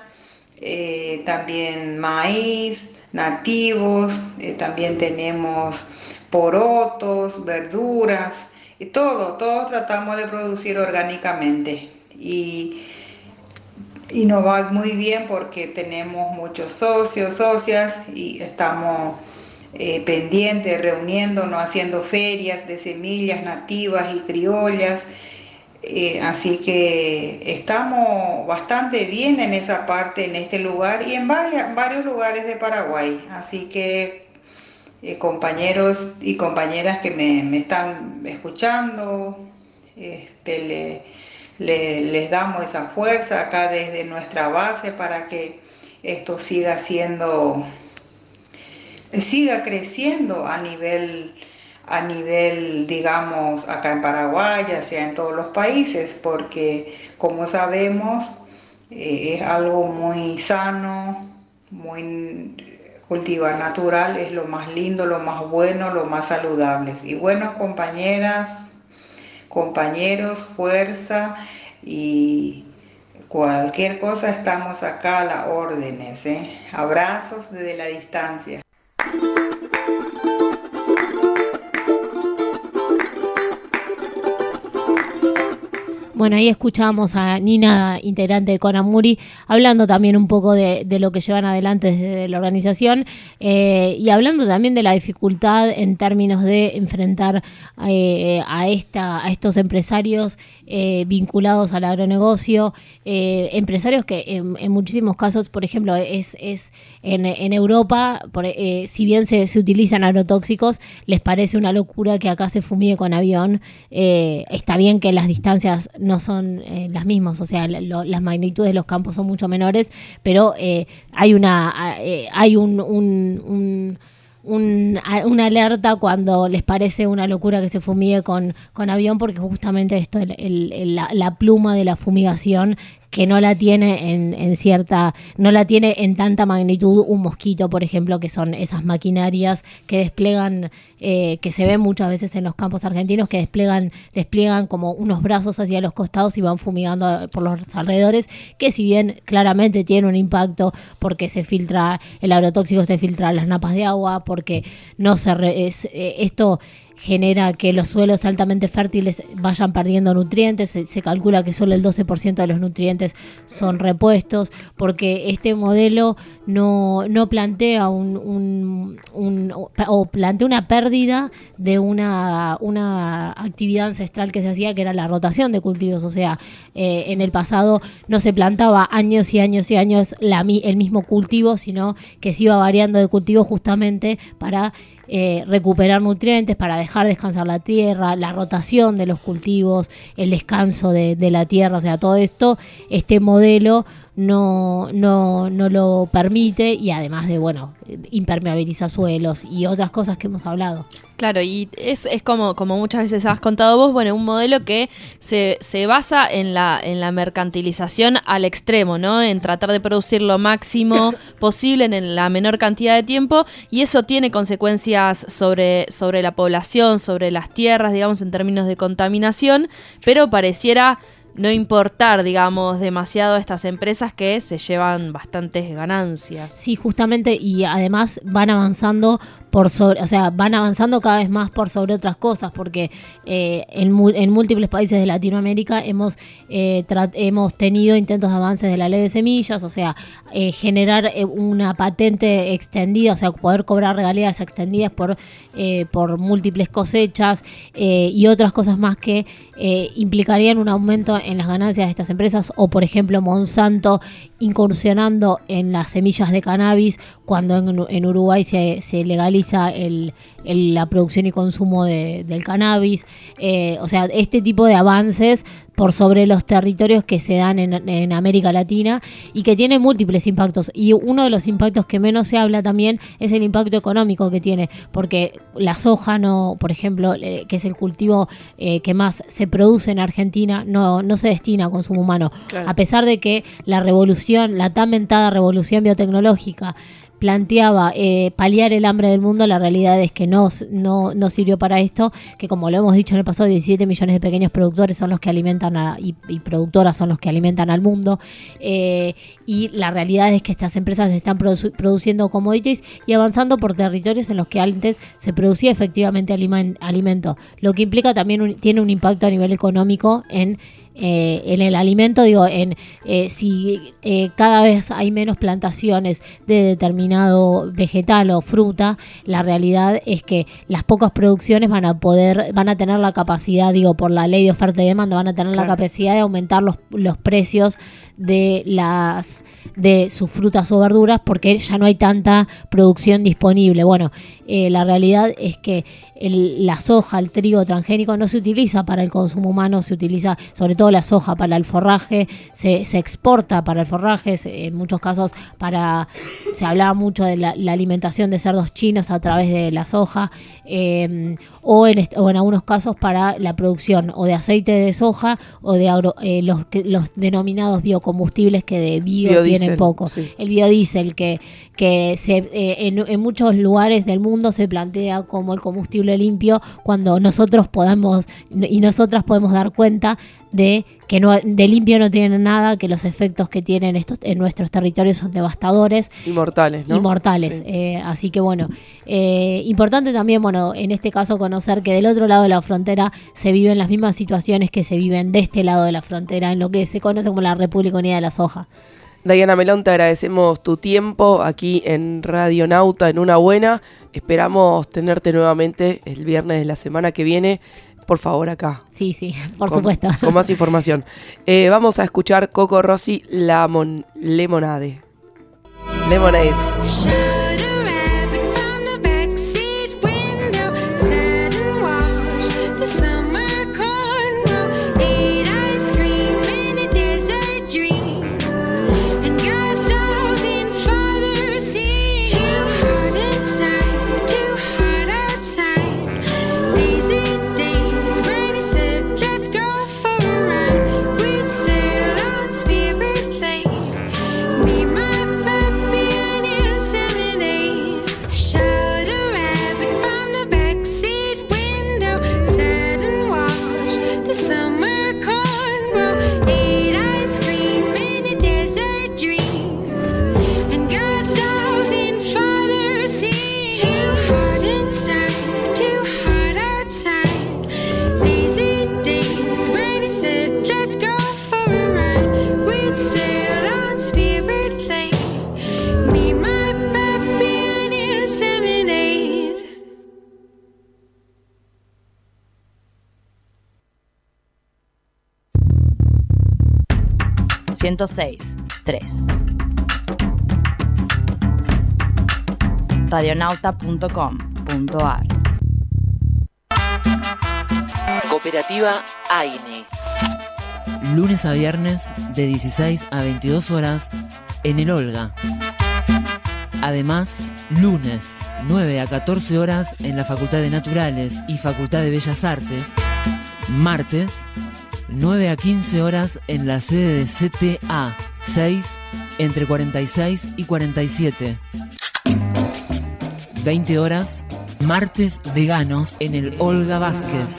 eh, también maíz, nativos, eh, también tenemos porotos, verduras, y todo, todo tratamos de producir orgánicamente. Y, y nos va muy bien porque tenemos muchos socios, socias, y estamos eh, pendientes, reuniéndonos, haciendo ferias de semillas nativas y criollas. Eh, así que estamos bastante bien en esa parte, en este lugar y en varias, varios lugares de Paraguay. Así que eh, compañeros y compañeras que me, me están escuchando, este, le, le, les damos esa fuerza acá desde nuestra base para que esto siga siendo, siga creciendo a nivel a nivel, digamos, acá en Paraguay, ya sea en todos los países, porque como sabemos eh, es algo muy sano, muy cultivar natural, es lo más lindo, lo más bueno, lo más saludable. Y bueno, compañeras, compañeros, fuerza, y Cualquier cosa estamos acá a las órdenes, ¿eh? Abrazos desde la distancia. Bueno, ahí escuchamos a Nina, integrante de Conamuri, hablando también un poco de, de lo que llevan adelante desde la organización eh, y hablando también de la dificultad en términos de enfrentar eh, a, esta, a estos empresarios eh, vinculados al agronegocio, eh, empresarios que en, en muchísimos casos, por ejemplo, es, es en, en Europa, por, eh, si bien se, se utilizan agrotóxicos, les parece una locura que acá se fumigue con avión. Eh, está bien que las distancias no son eh, las mismas, o sea, lo, las magnitudes de los campos son mucho menores, pero eh, hay una eh, hay un, un, un, un una alerta cuando les parece una locura que se fumigue con, con avión, porque justamente esto el, el, el, la, la pluma de la fumigación, que no la tiene en, en cierta, no la tiene en tanta magnitud un mosquito, por ejemplo, que son esas maquinarias que desplegan, eh, que se ven muchas veces en los campos argentinos, que desplegan, despliegan como unos brazos hacia los costados y van fumigando por los alrededores, que si bien claramente tiene un impacto porque se filtra, el agrotóxico se filtra en las napas de agua, porque no se re, es, eh, esto genera que los suelos altamente fértiles vayan perdiendo nutrientes, se, se calcula que solo el doce por ciento de los nutrientes son repuestos, porque este modelo no, no plantea un, un, un o plantea una pérdida de una, una actividad ancestral que se hacía, que era la rotación de cultivos. O sea, eh, en el pasado no se plantaba años y años y años la, el mismo cultivo, sino que se iba variando de cultivo justamente para Eh, recuperar nutrientes, para dejar descansar la tierra, la rotación de los cultivos, el descanso de, de la tierra. O sea, todo esto, este modelo no, no, no lo permite, y además de, bueno, impermeabiliza suelos y otras cosas que hemos hablado. Claro, y es, es como, como muchas veces has contado vos, bueno, un modelo que se, se basa en la, en la mercantilización al extremo, ¿no? En tratar de producir lo máximo posible en la menor cantidad de tiempo, y eso tiene consecuencias sobre, sobre la población, sobre las tierras, digamos, en términos de contaminación, pero pareciera no importar, digamos, demasiado a estas empresas que se llevan bastantes ganancias. Sí, justamente, y además van avanzando por sobre, o sea, van avanzando cada vez más por sobre otras cosas, porque eh, en, mu en múltiples países de Latinoamérica hemos eh, hemos tenido intentos de avances de la ley de semillas, o sea, eh, generar eh, una patente extendida, o sea, poder cobrar regalías extendidas por, eh, por múltiples cosechas eh, y otras cosas más que eh, implicarían un aumento en las ganancias de estas empresas, o por ejemplo Monsanto incursionando en las semillas de cannabis cuando en, en Uruguay se, se legaliza el, el, la producción y consumo de, del cannabis. Eh, o sea, este tipo de avances por sobre los territorios que se dan en, en América Latina y que tiene múltiples impactos. Y uno de los impactos que menos se habla también es el impacto económico que tiene, porque la soja, no, por ejemplo, eh, que es el cultivo eh, que más se produce en Argentina, no, no se destina a consumo humano. Claro. A pesar de que la revolución, la tan mentada revolución biotecnológica, planteaba eh, paliar el hambre del mundo, la realidad es que no, no, no sirvió para esto, que como lo hemos dicho en el pasado, diecisiete millones de pequeños productores son los que alimentan a, y, y productoras son los que alimentan al mundo, eh, y la realidad es que estas empresas están produ produciendo commodities y avanzando por territorios en los que antes se producía efectivamente aliment alimento, lo que implica también un, tiene un impacto a nivel económico en Eh, en el alimento, digo, en eh, si eh, cada vez hay menos plantaciones de determinado vegetal o fruta, la realidad es que las pocas producciones van a poder, van a tener la capacidad, digo, por la ley de oferta y demanda, van a tener claro. la capacidad de aumentar los, los precios de las de sus frutas o verduras porque ya no hay tanta producción disponible. Bueno, eh, la realidad es que el, la soja, el trigo transgénico no se utiliza para el consumo humano, se utiliza sobre todo la soja para el forraje, se, se exporta para el forraje, se, en muchos casos para, se hablaba mucho de la, la alimentación de cerdos chinos a través de la soja, eh, o, en o en algunos casos para la producción o de aceite de soja o de agro, eh, los, que, los denominados biocombustibles que de bio biodiesel, tienen poco. Sí. El biodiesel que, que se, eh, en, en muchos lugares del mundo se plantea como el combustible limpio cuando nosotros podamos y nosotras podemos dar cuenta de que no, de limpio no tienen nada, que los efectos que tienen estos en nuestros territorios son devastadores. Inmortales, ¿no? Inmortales. Sí. Eh, así que bueno, eh, importante también, bueno, en este caso conocer que del otro lado de la frontera se viven las mismas situaciones que se viven de este lado de la frontera, en lo que se conoce como la República Unida de la Soja. Diana Melón, te agradecemos tu tiempo aquí en Radio Nauta, en Una Buena. Esperamos tenerte nuevamente el viernes de la semana que viene. Por favor, acá. Sí, sí, por con, supuesto. Con más información. Eh, vamos a escuchar Coco Rossi, la mon, Lemonade. Lemonade. ciento seis punto tres radionauta punto com punto a r Cooperativa AINE. Lunes a viernes de dieciséis a veintidós horas en el Olga. Además, lunes nueve a catorce horas en la Facultad de Naturales y Facultad de Bellas Artes. Martes nueve a quince horas en la sede de C T A seis entre cuarenta y seis y cuarenta y siete. veinte horas, martes veganos en el Olga Vázquez.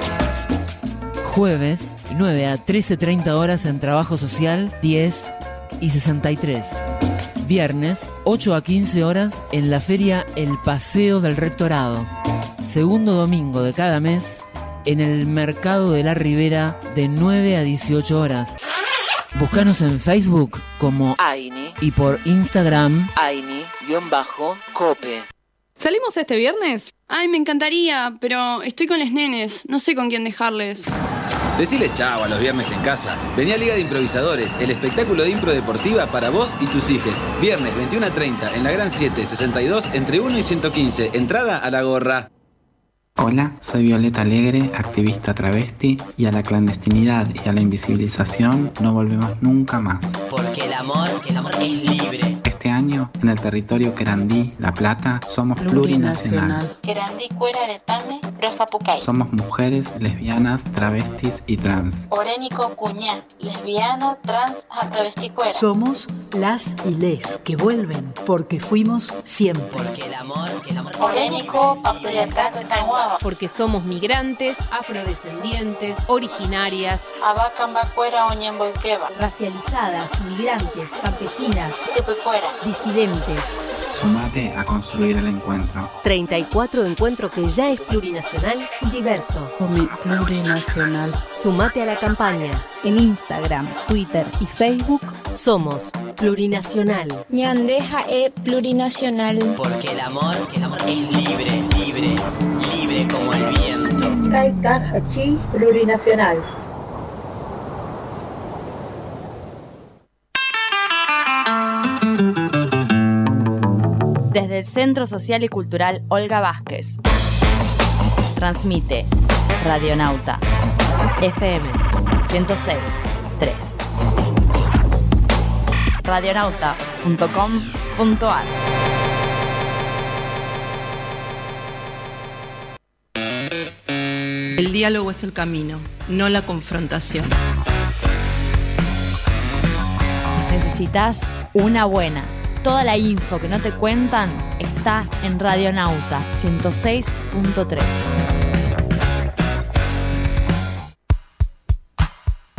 Jueves, nueve a trece treinta horas en Trabajo Social diez y sesenta y tres. Viernes, ocho a quince horas en la feria El Paseo del Rectorado. Segundo domingo de cada mes en el Mercado de la Ribera de nueve a dieciocho horas. Búscanos en Facebook como AINE y por Instagram AINE-Cope. ¿Salimos este viernes? Ay, me encantaría, pero estoy con los nenes, no sé con quién dejarles. Decile chao a los viernes en casa. Vení a Liga de Improvisadores, el espectáculo de impro deportiva para vos y tus hijes. Viernes veintiuno a treinta en la Gran siete sesenta y dos entre uno y ciento quince. Entrada a la gorra. Hola, soy Violeta Alegre, activista travesti, y a la clandestinidad y a la invisibilización no volvemos nunca más. Porque el amor, que el amor es libre. Este año, en el territorio Querandí, La Plata, somos plurinacional. Querandí, Cuera, Aretame, Rosa Pucay. Somos mujeres, lesbianas, travestis y trans. Orénico Cuñá, lesbiana, trans, travesti, cuera. Somos las y les que vuelven, porque fuimos siempre. Porque el amor, que el amor es Orénico, Papuyatá, Tahuaba. Porque somos migrantes, afrodescendientes, originarias, Abacamba, Cuera, Oñemboiqueba. Racializadas, migrantes, campesinas, Tepecuera. Disidentes. Sumate a construir el encuentro. treinta y cuatro encuentro que ya es plurinacional y diverso. Plurinacional. Sumate a la campaña. En Instagram, Twitter y Facebook somos Plurinacional. Ñandeja e plurinacional. Porque el amor, que el amor es libre, libre, libre como el viento. Caitajachi, plurinacional. Desde el Centro Social y Cultural Olga Vázquez. Transmite Radionauta F M ciento seis punto tres radionauta punto com punto a r. El diálogo es el camino, no la confrontación. Necesitas una buena. Toda la info que no te cuentan está en Radionauta ciento seis punto tres.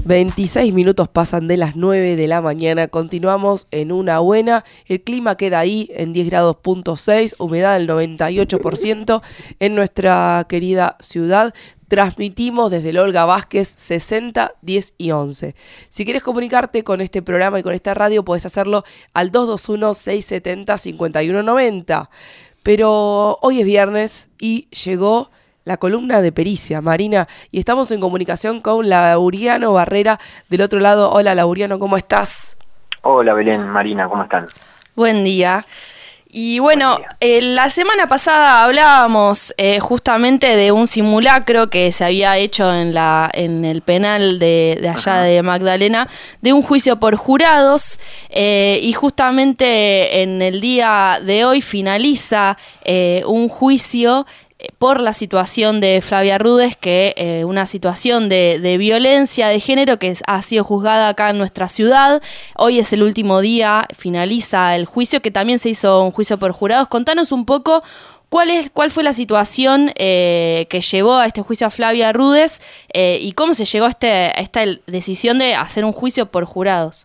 veintiséis minutos pasan de las nueve de la mañana, continuamos en una buena, el clima queda ahí en diez grados punto seis, humedad del noventa y ocho por ciento en nuestra querida ciudad. Transmitimos desde el Olga Vázquez sesenta, diez y once. Si quieres comunicarte con este programa y con esta radio, puedes hacerlo al dos dos uno, seis siete cero, cinco uno nueve cero. Pero hoy es viernes y llegó la columna de pericia, Marina, y estamos en comunicación con Lauriano Barrera del otro lado. Hola, Lauriano, ¿cómo estás? Hola, Belén, Marina, ¿cómo están? Buen día. Y bueno, eh, la semana pasada hablábamos eh, justamente de un simulacro que se había hecho en la en el penal de, de allá Ajá. de Magdalena, de un juicio por jurados, eh, y justamente en el día de hoy finaliza eh, un juicio por la situación de Flavia Rudes, que eh, una situación de, de violencia de género que ha sido juzgada acá en nuestra ciudad. Hoy es el último día, finaliza el juicio, que también se hizo un juicio por jurados. Contanos un poco cuál es cuál fue la situación eh, que llevó a este juicio a Flavia Rudes eh, y cómo se llegó a, este, a esta decisión de hacer un juicio por jurados.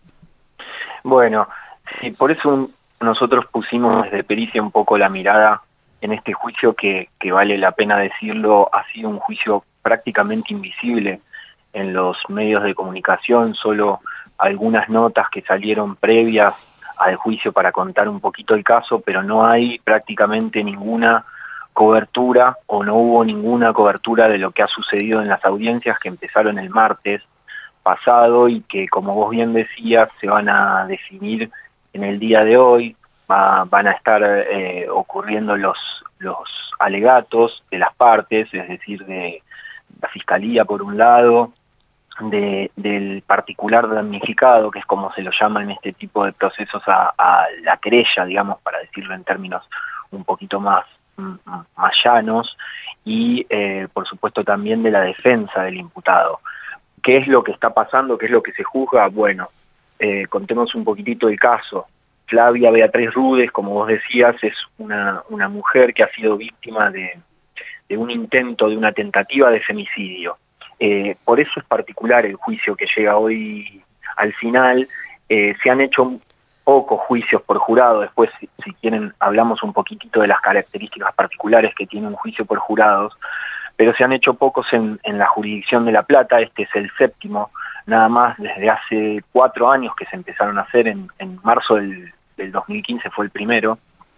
Bueno, sí, por eso nosotros pusimos desde pericia un poco la mirada en este juicio que, que vale la pena decirlo, ha sido un juicio prácticamente invisible en los medios de comunicación, solo algunas notas que salieron previas al juicio para contar un poquito el caso, pero no hay prácticamente ninguna cobertura o no hubo ninguna cobertura de lo que ha sucedido en las audiencias que empezaron el martes pasado y que, como vos bien decías, se van a definir en el día de hoy. Va, van a estar eh, ocurriendo los, los alegatos de las partes, es decir, de la Fiscalía por un lado, de, del particular damnificado, que es como se lo llama en este tipo de procesos a, a la querella, digamos, para decirlo en términos un poquito más, más llanos, y eh, por supuesto también de la defensa del imputado. ¿Qué es lo que está pasando? ¿Qué es lo que se juzga? Bueno, eh, contemos un poquitito el caso. Flavia Beatriz Rudes, como vos decías, es una, una mujer que ha sido víctima de, de un intento, de una tentativa de femicidio. Eh, por eso es particular el juicio que llega hoy al final. Eh, se han hecho pocos juicios por jurado. Después, si, si quieren, hablamos un poquitito de las características particulares que tiene un juicio por jurados, pero se han hecho pocos en, en la jurisdicción de La Plata. Este es el séptimo, nada más, desde hace cuatro años que se empezaron a hacer, en, en marzo del, del dos mil quince fue el primero,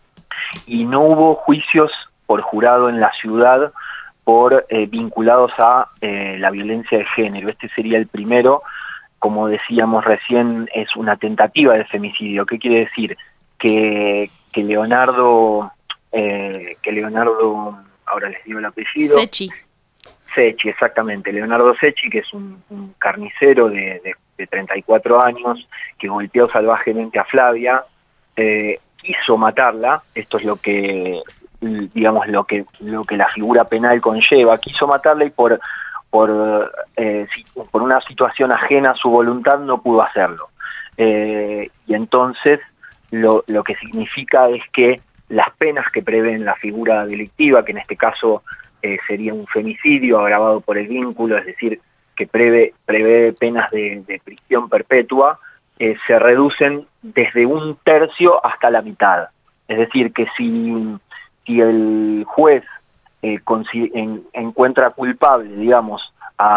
y no hubo juicios por jurado en la ciudad por eh, vinculados a eh, la violencia de género. Este sería el primero. Como decíamos recién, es una tentativa de femicidio. ¿Qué quiere decir? Que, que Leonardo, eh, que Leonardo, ahora les digo el apellido. Secchi. Secchi, exactamente. Leonardo Secchi, que es un, un carnicero de, de, de treinta y cuatro años, que golpeó salvajemente a Flavia, eh, quiso matarla. Esto es lo que, digamos, lo que, lo que la figura penal conlleva. Quiso matarla y por, por, eh, por una situación ajena a su voluntad no pudo hacerlo. Eh, y entonces lo, lo que significa es que las penas que prevén la figura delictiva, que en este caso Eh, sería un femicidio agravado por el vínculo, es decir, que prevé, prevé penas de, de prisión perpetua, eh, se reducen desde un tercio hasta la mitad. Es decir, que si, si el juez eh, en, encuentra culpable, digamos,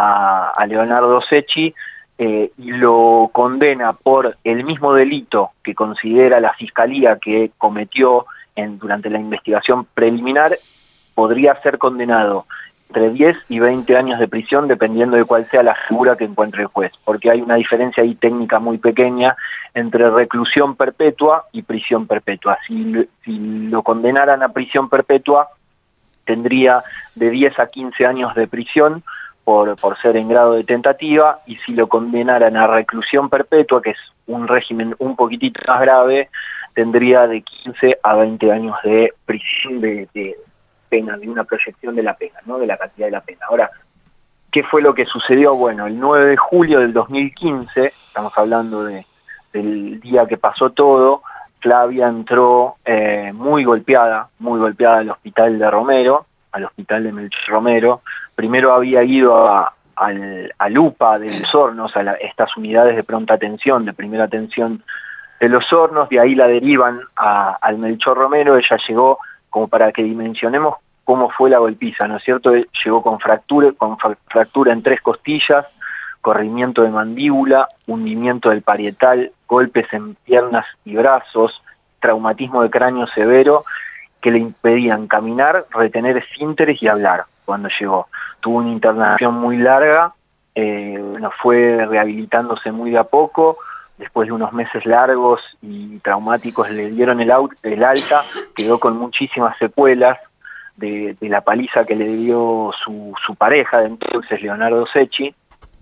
a, a Leonardo Secchi eh, y lo condena por el mismo delito que considera la Fiscalía que cometió en, durante la investigación preliminar, podría ser condenado entre diez y veinte años de prisión, dependiendo de cuál sea la figura que encuentre el juez, porque hay una diferencia ahí técnica muy pequeña entre reclusión perpetua y prisión perpetua. Si, si lo condenaran a prisión perpetua, tendría de diez a quince años de prisión por, por ser en grado de tentativa, y si lo condenaran a reclusión perpetua, que es un régimen un poquitito más grave, tendría de quince a veinte años de prisión de, de pena, de una proyección de la pena, ¿no? De la cantidad de la pena. Ahora, ¿qué fue lo que sucedió? Bueno, el nueve de julio del dos mil quince, estamos hablando de, del día que pasó todo, Flavia entró eh, muy golpeada, muy golpeada al hospital de Romero, al hospital de Melchor Romero. Primero había ido a, al, a Lupa de Los Hornos, a la, estas unidades de pronta atención, de primera atención de Los Hornos, de ahí la derivan a, al Melchor Romero. Ella llegó, como para que dimensionemos cómo fue la golpiza, ¿no es cierto? Llegó con fractura, con fractura en tres costillas, corrimiento de mandíbula, hundimiento del parietal, golpes en piernas y brazos, traumatismo de cráneo severo que le impedían caminar, retener esfínteres y hablar cuando llegó. Tuvo una internación muy larga, eh, bueno, fue rehabilitándose muy de a poco. Después de unos meses largos y traumáticos le dieron el, out, el alta, quedó con muchísimas secuelas de, de la paliza que le dio su, su pareja de entonces, Leonardo Secchi.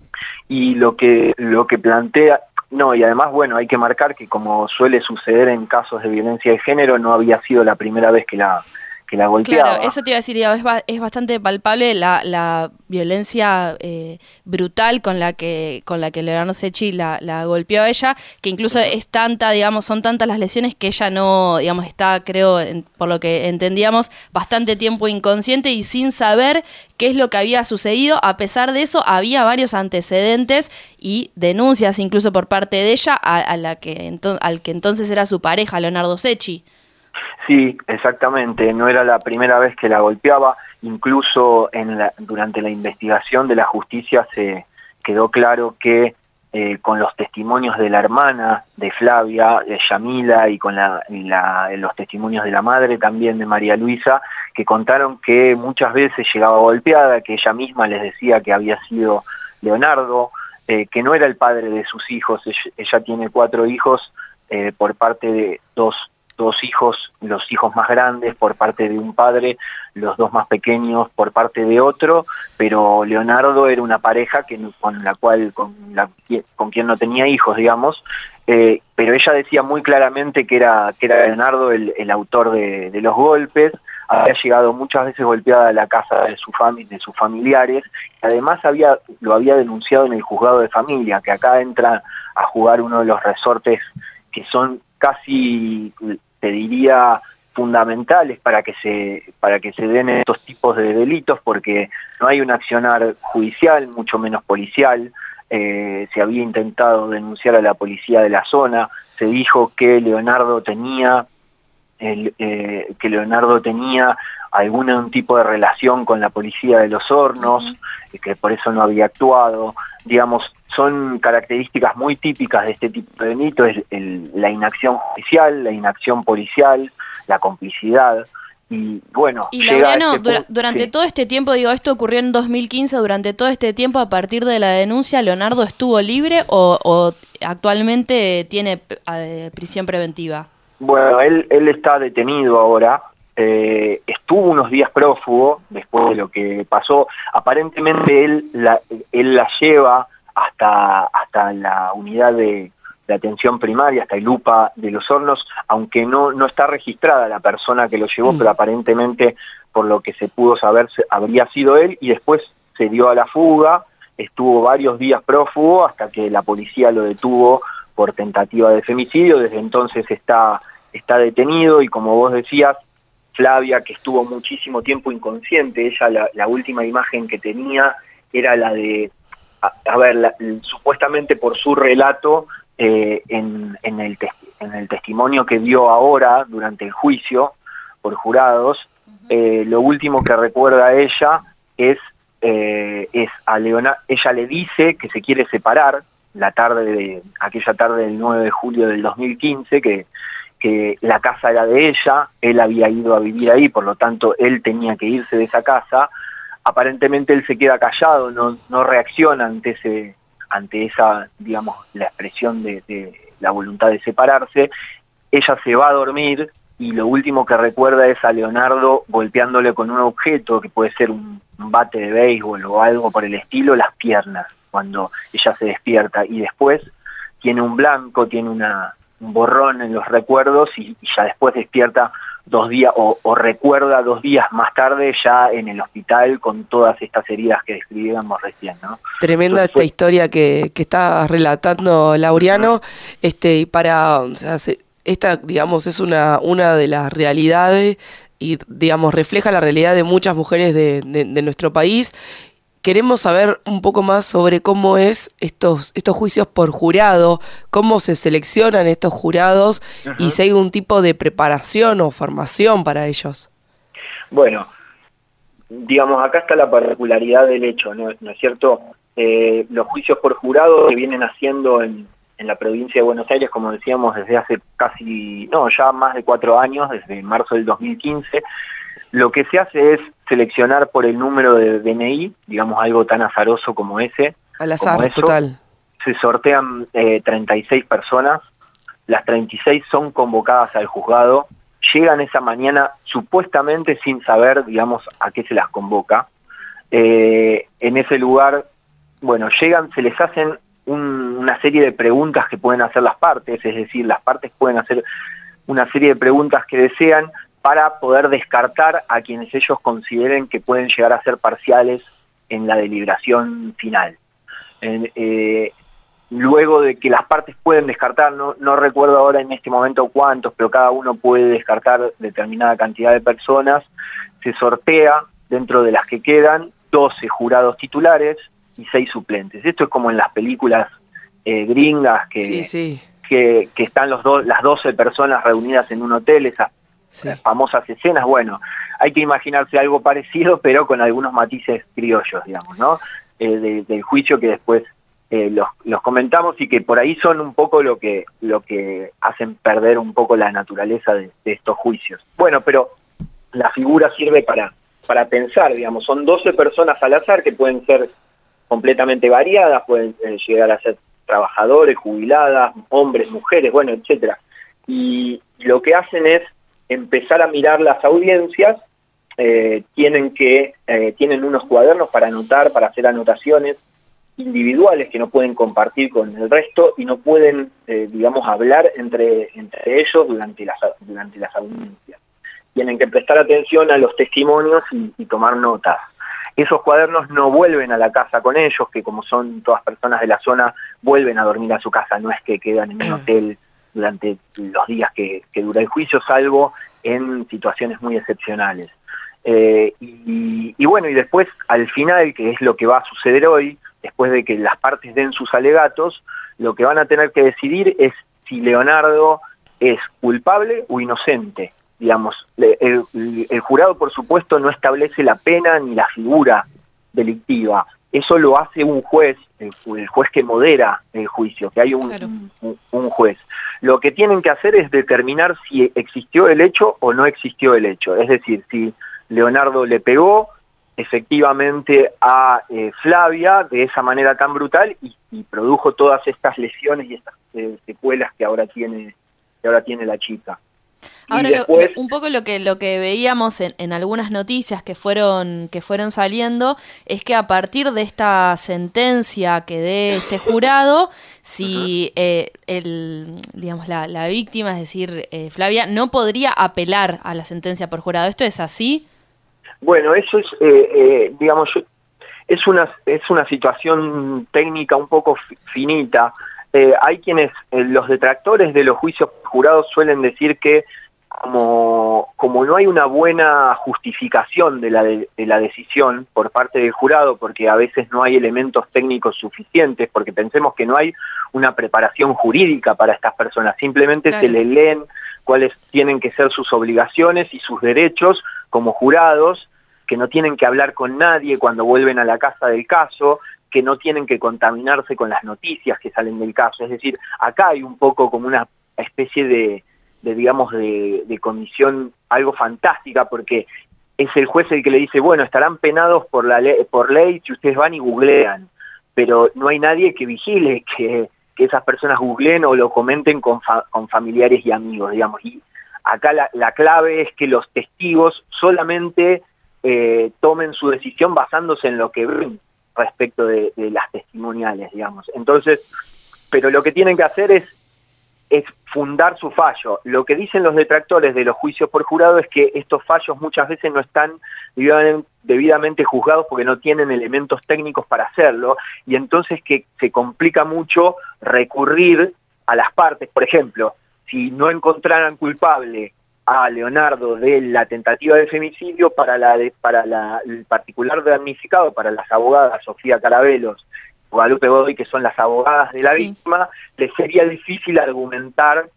Y lo que, lo que plantea, no, y además, bueno, hay que marcar que como suele suceder en casos de violencia de género, no había sido la primera vez que la, que la golpeaba. Claro, eso te iba a decir, digamos, es, ba- es bastante palpable la, la violencia eh, brutal con la que con la que Leonardo Secchi la, la golpeó a ella, que incluso es tanta, digamos, son tantas las lesiones que ella no, digamos, está, creo, en, por lo que entendíamos, bastante tiempo inconsciente y sin saber qué es lo que había sucedido. A pesar de eso, había varios antecedentes y denuncias incluso por parte de ella a, a la que ento- al que entonces era su pareja, Leonardo Secchi. Sí, exactamente, no era la primera vez que la golpeaba, incluso en la, durante la investigación de la justicia se quedó claro que eh, con los testimonios de la hermana de Flavia, de Yamila, y con la, y la, los testimonios de la madre también de María Luisa, que contaron que muchas veces llegaba golpeada, que ella misma les decía que había sido Leonardo, eh, que no era el padre de sus hijos. Ella, ella tiene cuatro hijos eh, por parte de dos dos hijos, los hijos más grandes por parte de un padre, los dos más pequeños por parte de otro, pero Leonardo era una pareja que, con la cual, con, la, con quien no tenía hijos, digamos, eh, pero ella decía muy claramente que era, que era Leonardo el, el autor de, de los golpes. Había llegado muchas veces golpeada a la casa de, su fami- de sus familiares, además había, lo había denunciado en el juzgado de familia, que acá entra a jugar uno de los resortes que son casi, te diría, fundamentales para que se para que se den estos tipos de delitos, porque no hay un accionar judicial, mucho menos policial. Eh, se había intentado denunciar a la policía de la zona, se dijo que Leonardo tenía el, eh, que Leonardo tenía algún tipo de relación con la policía de Los Hornos, uh-huh. que por eso no había actuado. Digamos, son características muy típicas de este tipo de delitos, el, el, la inacción judicial, la inacción policial, la complicidad. Y bueno, y Laureano, este dura, durante sí. todo este tiempo, digo, esto ocurrió en dos mil quince, durante todo este tiempo, a partir de la denuncia, ¿Leonardo estuvo libre o, o actualmente tiene eh, prisión preventiva? Bueno, él, él está detenido ahora. Eh, estuvo unos días prófugo después de lo que pasó. Aparentemente él la, él la lleva hasta, hasta la unidad de, de atención primaria, hasta el Lupa de Los Hornos, aunque no, no está registrada la persona que lo llevó, mm. pero aparentemente, por lo que se pudo saber, se, habría sido él, y después se dio a la fuga. Estuvo varios días prófugo hasta que la policía lo detuvo por tentativa de femicidio. Desde entonces está, está detenido, y como vos decías, Flavia, que estuvo muchísimo tiempo inconsciente, ella la, la última imagen que tenía era la de, a, a ver, la, supuestamente por su relato eh, en, en, el tes, en el testimonio que dio ahora durante el juicio por jurados, eh, lo último que recuerda ella es, eh, es a Leonardo. Ella le dice que se quiere separar la tarde de, aquella tarde del nueve de julio del dos mil quince, que que la casa era de ella, él había ido a vivir ahí, por lo tanto él tenía que irse de esa casa. Aparentemente él se queda callado, no, no reacciona ante ese, ante esa, digamos, la expresión de, de la voluntad de separarse. Ella se va a dormir y lo último que recuerda es a Leonardo golpeándole con un objeto, que puede ser un, un bate de béisbol o algo por el estilo, las piernas, cuando ella se despierta, y después tiene un blanco, tiene una un borrón en los recuerdos, y, y ya después despierta dos días, o, o recuerda dos días más tarde ya en el hospital con todas estas heridas que describíamos recién, ¿no? Tremenda Entonces, esta fue... historia que, que está relatando Laureano, uh-huh. este, y para, o sea, se, esta, digamos, es una, una de las realidades, y, digamos, refleja la realidad de muchas mujeres de, de, de nuestro país, queremos saber un poco más sobre cómo es estos, estos juicios por jurado, cómo se seleccionan estos jurados uh-huh. y si hay algún tipo de preparación o formación para ellos. Bueno, digamos, acá está la particularidad del hecho, ¿no, ¿no es cierto? Eh, los juicios por jurado se vienen haciendo en, en la provincia de Buenos Aires, como decíamos, desde hace casi, no, ya más de cuatro años, desde marzo del dos mil quince. Lo que se hace es seleccionar por el número de D N I, digamos algo tan azaroso como ese. Al azar, eso, total. Se sortean eh, treinta y seis personas, las treinta y seis son convocadas al juzgado, llegan esa mañana supuestamente sin saber, digamos, a qué se las convoca. Eh, en ese lugar, bueno, llegan, se les hacen un, una serie de preguntas que pueden hacer las partes, es decir, las partes pueden hacer una serie de preguntas que desean, para poder descartar a quienes ellos consideren que pueden llegar a ser parciales en la deliberación final. Eh, eh, luego de que las partes pueden descartar, no, no recuerdo ahora en este momento cuántos, pero cada uno puede descartar determinada cantidad de personas, se sortea dentro de las que quedan doce jurados titulares y seis suplentes. Esto es como en las películas eh, gringas que, sí, sí. que, que están los do, las doce personas reunidas en un hotel, esas sí. famosas escenas. Bueno, hay que imaginarse algo parecido, pero con algunos matices criollos, digamos, ¿no? Eh, de, del juicio que después eh, los, los comentamos y que por ahí son un poco lo que, lo que hacen perder un poco la naturaleza de, de estos juicios. Bueno, pero la figura sirve para, para pensar, digamos, son doce personas al azar que pueden ser completamente variadas, pueden eh, llegar a ser trabajadores, jubiladas, hombres, mujeres, bueno, etcétera. Y lo que hacen es empezar a mirar las audiencias, eh, tienen que eh, tienen unos cuadernos para anotar, para hacer anotaciones individuales que no pueden compartir con el resto y no pueden, eh, digamos, hablar entre, entre ellos durante las, durante las audiencias. Tienen que prestar atención a los testimonios y, y tomar notas. Esos cuadernos no vuelven a la casa con ellos, que como son todas personas de la zona, vuelven a dormir a su casa, no es que quedan en un hotel durante los días que, que dura el juicio, salvo en situaciones muy excepcionales. Eh, y, y bueno, y después, al final, que es lo que va a suceder hoy, después de que las partes den sus alegatos, lo que van a tener que decidir es si Leonardo es culpable o inocente. Digamos, el, el jurado, por supuesto, no establece la pena ni la figura delictiva. Eso lo hace un juez, el, el juez que modera el juicio, que hay un, claro. un, un juez. Lo que tienen que hacer es determinar si existió el hecho o no existió el hecho. Es decir, si Leonardo le pegó efectivamente a eh, Flavia de esa manera tan brutal y, y produjo todas estas lesiones y estas eh, secuelas que ahora tiene, que ahora tiene la chica. Ahora, después, lo, un poco lo que lo que veíamos en, en algunas noticias que fueron que fueron saliendo es que a partir de esta sentencia que dé este jurado, si eh, el digamos la, la víctima, es decir, eh, Flavia, no podría apelar a la sentencia por jurado. ¿Esto es así? Bueno, eso es, eh, eh, digamos, es una es una situación técnica un poco finita. Eh, hay quienes, eh, los detractores de los juicios jurados suelen decir que como, como no hay una buena justificación de la, de, de la decisión por parte del jurado, porque a veces no hay elementos técnicos suficientes, porque pensemos que no hay una preparación jurídica para estas personas, simplemente claro. se les leen cuáles tienen que ser sus obligaciones y sus derechos como jurados, que no tienen que hablar con nadie cuando vuelven a la casa del caso, que no tienen que contaminarse con las noticias que salen del caso. Es decir, acá hay un poco como una especie de, de digamos, de, de comisión algo fantástica, porque es el juez el que le dice, bueno, estarán penados por la ley, por ley si ustedes van y googlean, pero no hay nadie que vigile que, que esas personas googleen o lo comenten con, fa, con familiares y amigos, digamos. Y acá la, la clave es que los testigos solamente eh, tomen su decisión basándose en lo que ven respecto de, de las testimoniales, digamos. Entonces, pero lo que tienen que hacer es, es fundar su fallo. Lo que dicen los detractores de los juicios por jurado es que estos fallos muchas veces no están debidamente, debidamente juzgados porque no tienen elementos técnicos para hacerlo, y entonces que se complica mucho recurrir a las partes. Por ejemplo, si no encontraran culpable a Leonardo de la tentativa de femicidio, para la de, para la, el particular damnificado, para las abogadas Sofía Carabelos, Guadalupe Godoy, que son las abogadas de la sí. víctima, les sería difícil argumentar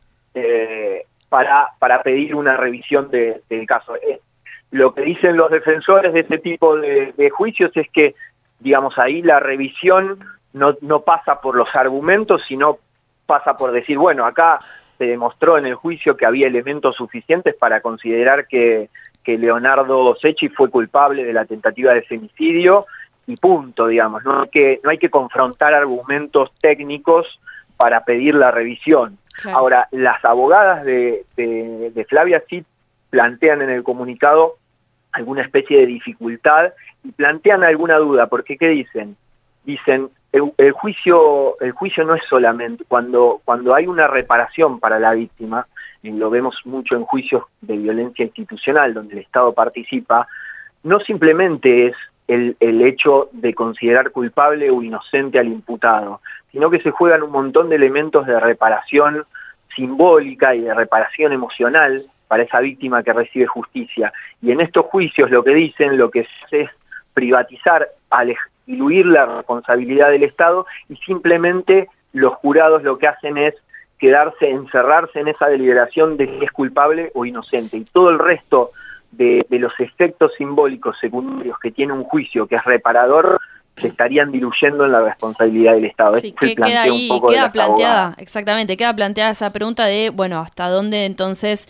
eh, para, para pedir una revisión de, del caso. Eh, lo que dicen los defensores de este tipo de, de juicios es que, digamos, ahí la revisión no, no pasa por los argumentos, sino pasa por decir, bueno, acá se demostró en el juicio que había elementos suficientes para considerar que, que Leonardo Secchi fue culpable de la tentativa de femicidio y punto, digamos. No hay que, no hay que confrontar argumentos técnicos para pedir la revisión. Claro. Ahora, las abogadas de, de, de Flavia sí plantean en el comunicado alguna especie de dificultad y plantean alguna duda, porque ¿qué dicen? Dicen, el, el juicio el juicio no es solamente, cuando, cuando hay una reparación para la víctima, y lo vemos mucho en juicios de violencia institucional, donde el Estado participa, no simplemente es el, el hecho de considerar culpable o inocente al imputado, sino que se juegan un montón de elementos de reparación simbólica y de reparación emocional para esa víctima que recibe justicia. Y en estos juicios lo que dicen, lo que se hace es privatizar, diluir la responsabilidad del Estado, y simplemente los jurados lo que hacen es quedarse, encerrarse en esa deliberación de si es culpable o inocente. Y todo el resto de, de los efectos simbólicos secundarios que tiene un juicio que es reparador, se estarían diluyendo en la responsabilidad del Estado. Sí, que queda ahí, queda planteada, abogadas. Exactamente, queda planteada esa pregunta de, bueno, hasta dónde entonces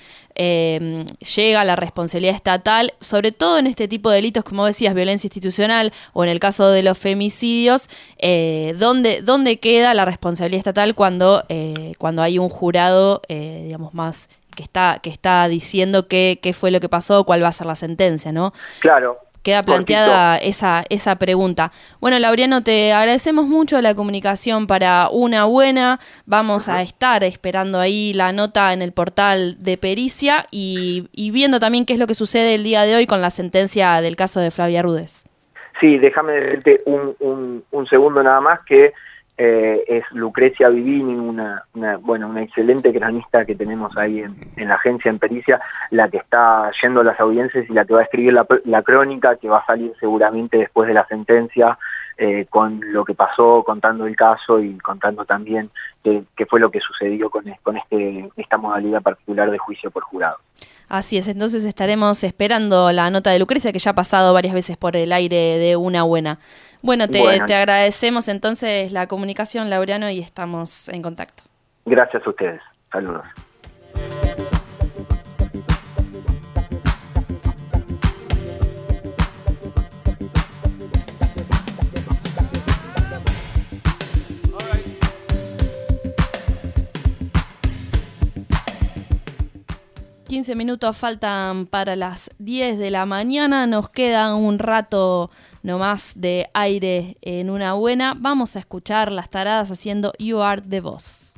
eh, llega la responsabilidad estatal, sobre todo en este tipo de delitos, como decías, violencia institucional, o en el caso de los femicidios, eh, ¿dónde, dónde queda la responsabilidad estatal cuando, eh, cuando hay un jurado, eh, digamos, más que está, que está diciendo qué, qué fue lo que pasó, cuál va a ser la sentencia, ¿no? Claro. Queda planteada esa, esa pregunta. Bueno, Laureano, te agradecemos mucho la comunicación para Una Buena. Vamos uh-huh. a estar esperando ahí la nota en el portal de pericia y, y viendo también qué es lo que sucede el día de hoy con la sentencia del caso de Flavia Rudez. Sí, déjame decirte un, un, un segundo nada más, que eh, es Lucrecia Vivini, una, una, bueno, una excelente cronista que tenemos ahí en, en la agencia en pericia, la que está yendo a las audiencias y la que va a escribir la, la crónica que va a salir seguramente después de la sentencia, eh, con lo que pasó, contando el caso y contando también qué, qué fue lo que sucedió con, con este, esta modalidad particular de juicio por jurado. Así es, entonces estaremos esperando la nota de Lucrecia, que ya ha pasado varias veces por el aire de Una Buena. Bueno, te, bueno. te agradecemos entonces la comunicación, Laureano, y estamos en contacto. Gracias a ustedes. Saludos. quince minutos faltan para las diez de la mañana, nos queda un rato nomás de aire en Una Buena. Vamos a escuchar Las Taradas haciendo You Are the Boss.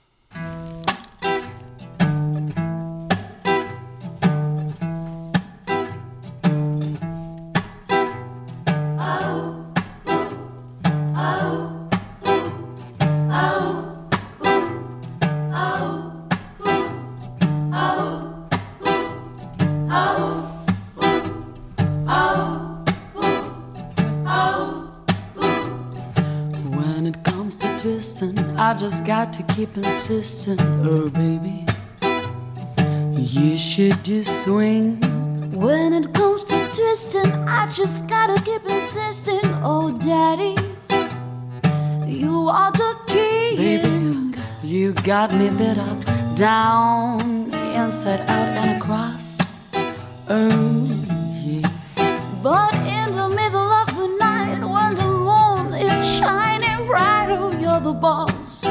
I just got to keep insisting, oh baby, you should just swing. When it comes to twisting, I just gotta keep insisting, oh daddy, you are the king. Baby, you got me bit up, down, inside out and across, oh yeah. But in the middle of the night, when the moon is shining bright, oh you're the boss.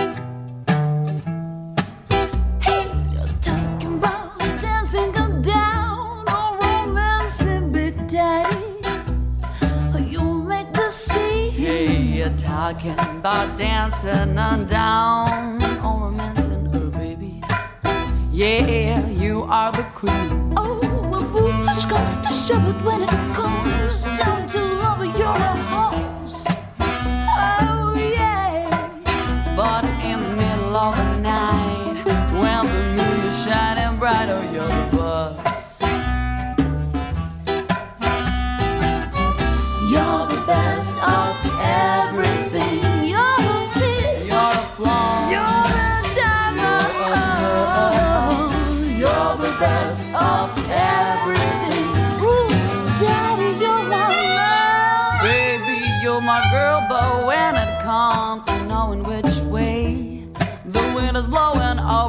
Hey, you're talking about dancing down, or romancing, big daddy. You make the scene. Hey, you're talking about dancing on down, or romancing, oh baby. Yeah, you are the queen. Oh, well, push comes to shove it when it comes down to love, you're a horse. Oh yeah. But in the middle of the night, when the moon is shining bright, oh you're the boss.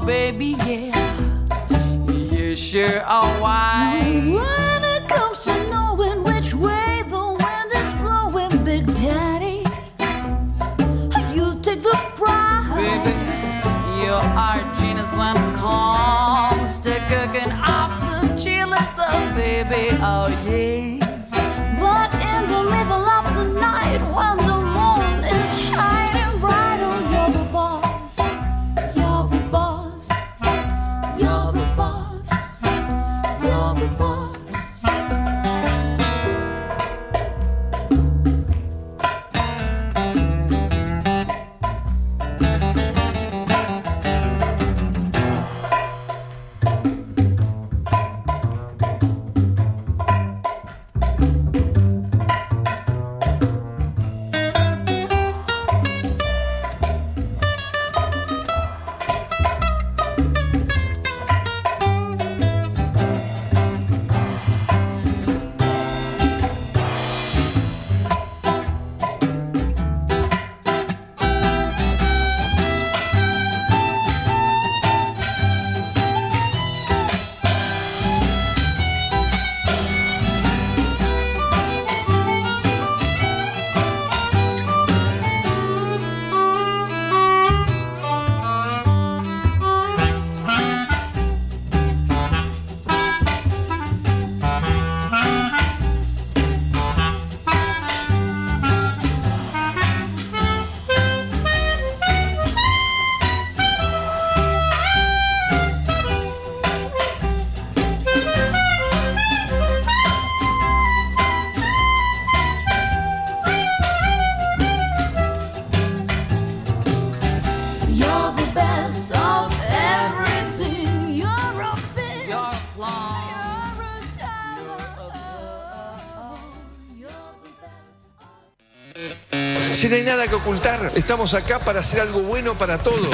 baby, yeah. You sure are wise. When it comes to knowing which way the wind is blowing, Big Daddy, you take the prize. Baby, you are genius when it comes to cooking up some chili sauce, baby, oh yeah. But in the middle of the night, when the moon is shining bright, oh, you're the boss, you're the boss, you're the boss, you're the boss. Si no hay nada que ocultar, estamos acá para hacer algo bueno para todos.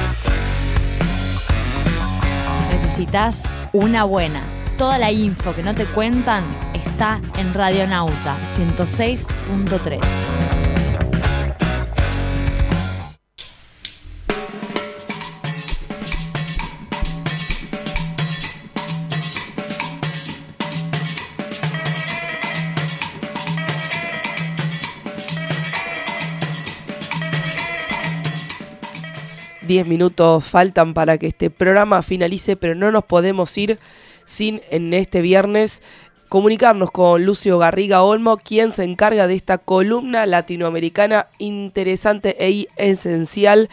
Necesitas una buena. Toda la info que no te cuentan está en Radionauta ciento seis punto tres. Diez minutos faltan para que este programa finalice, pero no nos podemos ir sin en este viernes comunicarnos con Lucio Garriga Olmo, quien se encarga de esta columna latinoamericana interesante e esencial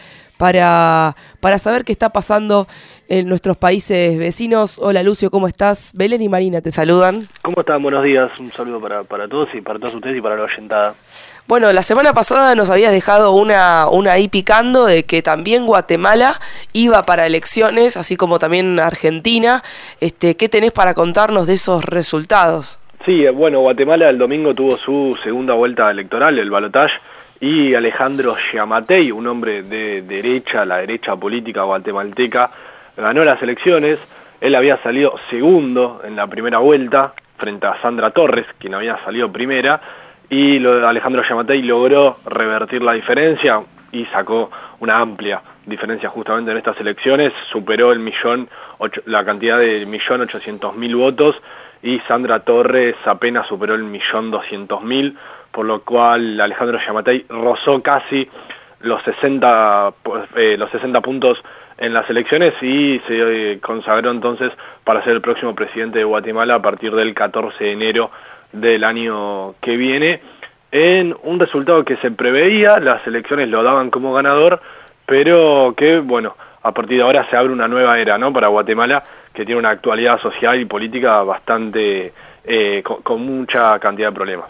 para, para saber qué está pasando en nuestros países vecinos. Hola Lucio, ¿cómo estás? Belén y Marina te saludan. ¿Cómo están? Buenos días, un saludo para, para todos y para todos ustedes y para la oyentada. Bueno, la semana pasada nos habías dejado una, una ahí picando de que también Guatemala iba para elecciones, así como también Argentina. Este, ¿qué tenés para contarnos de esos resultados? Sí, bueno, Guatemala el domingo tuvo su segunda vuelta electoral, el balotaje, y Alejandro Giammattei, un hombre de derecha, la derecha política guatemalteca, ganó las elecciones. Él había salido segundo en la primera vuelta frente a Sandra Torres, quien había salido primera, y lo, Alejandro Giammattei logró revertir la diferencia y sacó una amplia diferencia justamente en estas elecciones, superó el millón, ocho, la cantidad de millón ochocientos mil votos, y Sandra Torres apenas superó el millón doscientos mil, por lo cual Alejandro Giammattei rozó casi los sesenta, eh, los sesenta puntos en las elecciones y se eh, consagró entonces para ser el próximo presidente de Guatemala a partir del catorce de enero del año que viene, en un resultado que se preveía. Las elecciones lo daban como ganador, pero que, bueno, a partir de ahora se abre una nueva era, ¿no?, para Guatemala, que tiene una actualidad social y política bastante, eh, con, con mucha cantidad de problemas.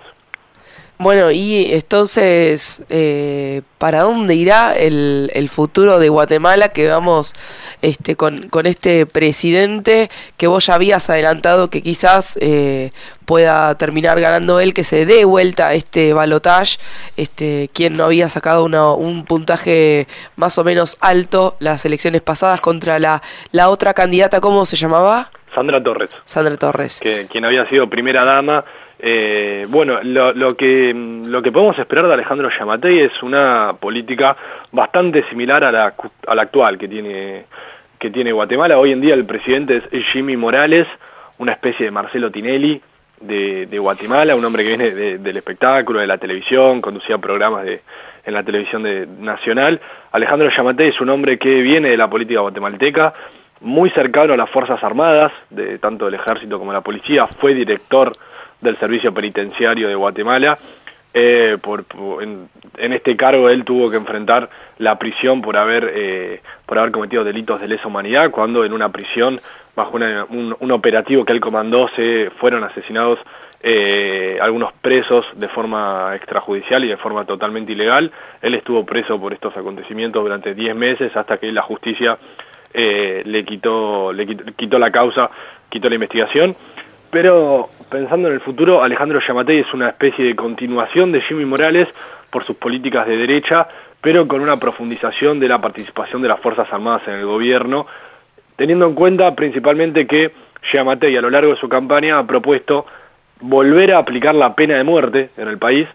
Bueno, y entonces, eh, ¿para dónde irá el, el futuro de Guatemala? Que vamos este, con, con este presidente que vos ya habías adelantado que quizás eh, pueda terminar ganando él, que se dé vuelta a este balotaje, este, quien no había sacado una, un puntaje más o menos alto las elecciones pasadas contra la, la otra candidata, ¿cómo se llamaba? Sandra Torres. Sandra Torres. Que, quien había sido primera dama. Eh, bueno, lo, lo, que, lo que podemos esperar de Alejandro Giammattei es una política bastante similar a la, a la actual que tiene, que que tiene Guatemala. Hoy en día el presidente es Jimmy Morales, una especie de Marcelo Tinelli de, de Guatemala, un hombre que viene de, del espectáculo, de la televisión, conducía programas de, en la televisión de, nacional. Alejandro Giammattei es un hombre que viene de la política guatemalteca, muy cercano a las Fuerzas Armadas, de tanto del Ejército como de la Policía, fue director del Servicio Penitenciario de Guatemala. Eh, por, por, en, en este cargo él tuvo que enfrentar la prisión por haber, eh, por haber cometido delitos de lesa humanidad, cuando en una prisión, bajo una, un, un operativo que él comandó, se fueron asesinados eh, algunos presos de forma extrajudicial y de forma totalmente ilegal. Él estuvo preso por estos acontecimientos durante diez meses hasta que la justicia eh, le, quitó, le quitó, quitó la causa, quitó la investigación. Pero pensando en el futuro, Alejandro Giammattei es una especie de continuación de Jimmy Morales por sus políticas de derecha, pero con una profundización de la participación de las Fuerzas Armadas en el gobierno, teniendo en cuenta principalmente que Giammattei a lo largo de su campaña ha propuesto volver a aplicar la pena de muerte en el país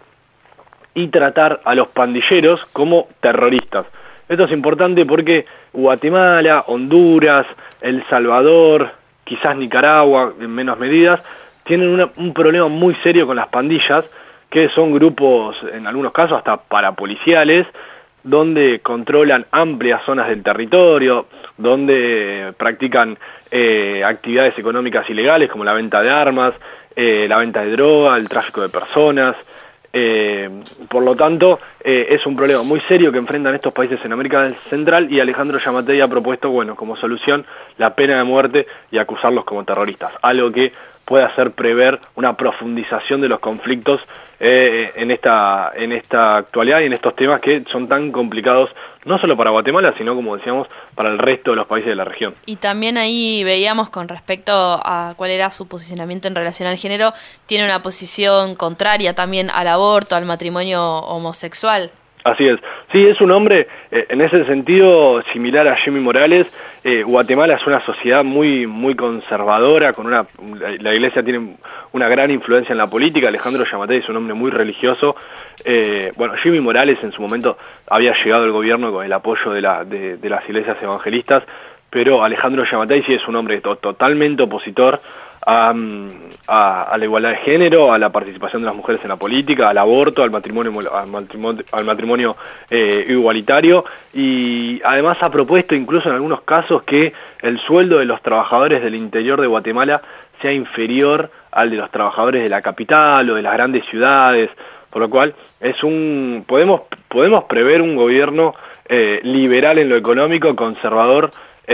y tratar a los pandilleros como terroristas. Esto es importante porque Guatemala, Honduras, El Salvador, quizás Nicaragua en menos medidas, tienen una, un problema muy serio con las pandillas, que son grupos, en algunos casos hasta parapoliciales, donde controlan amplias zonas del territorio, donde practican eh, actividades económicas ilegales como la venta de armas, eh, la venta de droga, el tráfico de personas. Eh, por lo tanto, eh, es un problema muy serio que enfrentan estos países en América Central, y Alejandro Giammattei ha propuesto, bueno, como solución, la pena de muerte y acusarlos como terroristas, algo que puede hacer prever una profundización de los conflictos eh, en esta, en esta actualidad y en estos temas que son tan complicados, no solo para Guatemala, sino, como decíamos, para el resto de los países de la región. Y también ahí veíamos, con respecto a cuál era su posicionamiento en relación al género, tiene una posición contraria también al aborto, al matrimonio homosexual. Así es. Sí, es un hombre, eh, en ese sentido, similar a Jimmy Morales. Eh, Guatemala es una sociedad muy muy conservadora, con una la iglesia tiene una gran influencia en la política. Alejandro Giammattei es un hombre muy religioso. Eh, bueno, Jimmy Morales en su momento había llegado al gobierno con el apoyo de, la, de, de las iglesias evangelistas, pero Alejandro Giammattei sí es un hombre to totalmente opositor A, a, a la igualdad de género, a la participación de las mujeres en la política, al aborto, al matrimonio, al matrimonio, al matrimonio eh, igualitario, y además ha propuesto incluso en algunos casos que el sueldo de los trabajadores del interior de Guatemala sea inferior al de los trabajadores de la capital o de las grandes ciudades, por lo cual es un podemos podemos prever un gobierno eh, liberal en lo económico, conservador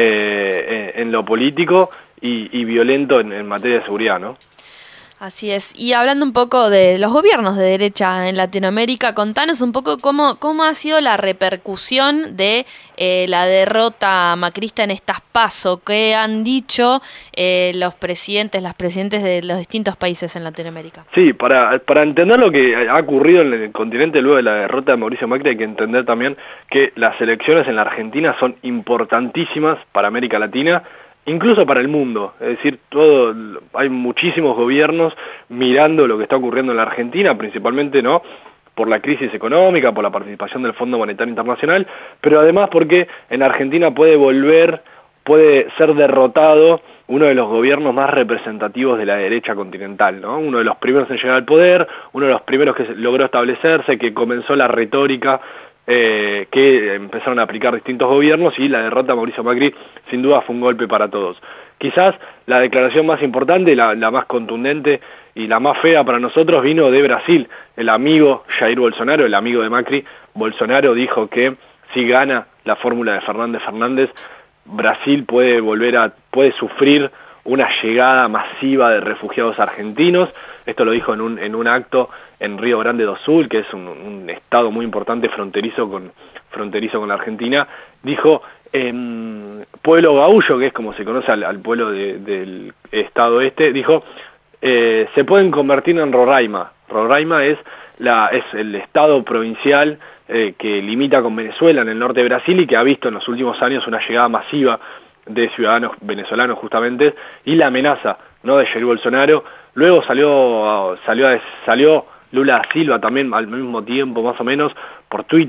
eh, en, en lo político, Y, y violento en, en materia de seguridad, ¿no? Así es. Y hablando un poco de los gobiernos de derecha en Latinoamérica, contanos un poco cómo, cómo ha sido la repercusión de eh, la derrota macrista en estas PASO. ¿Qué han dicho eh, los presidentes, las presidentes de los distintos países en Latinoamérica? Sí, para, para entender lo que ha ocurrido en el continente luego de la derrota de Mauricio Macri, hay que entender también que las elecciones en la Argentina son importantísimas para América Latina, incluso para el mundo. Es decir, todo, hay muchísimos gobiernos mirando lo que está ocurriendo en la Argentina, principalmente no por la crisis económica, por la participación del Fondo Monetario Internacional, pero además porque en Argentina puede volver, puede ser derrotado uno de los gobiernos más representativos de la derecha continental, ¿no? Uno de los primeros en llegar al poder, uno de los primeros que logró establecerse, que comenzó la retórica Eh, que empezaron a aplicar distintos gobiernos, y la derrota de Mauricio Macri sin duda fue un golpe para todos. Quizás la declaración más importante, la, la más contundente y la más fea para nosotros vino de Brasil. El amigo Jair Bolsonaro, el amigo de Macri, Bolsonaro dijo que si gana la fórmula de Fernández Fernández, Brasil puede volver a, puede sufrir una llegada masiva de refugiados argentinos. Esto lo dijo en un, en un acto en Río Grande do Sul, que es un, un estado muy importante fronterizo con, fronterizo con la Argentina. Dijo, eh, pueblo gaullo, que es como se conoce al, al pueblo de, del estado este, dijo, eh, se pueden convertir en Roraima. Roraima es, la, es el estado provincial eh, que limita con Venezuela en el norte de Brasil, y que ha visto en los últimos años una llegada masiva de ciudadanos venezolanos justamente, y la amenaza, ¿no?, de Jair Bolsonaro. Luego salió, salió, salió Lula da Silva también al mismo tiempo, más o menos, por Twitter,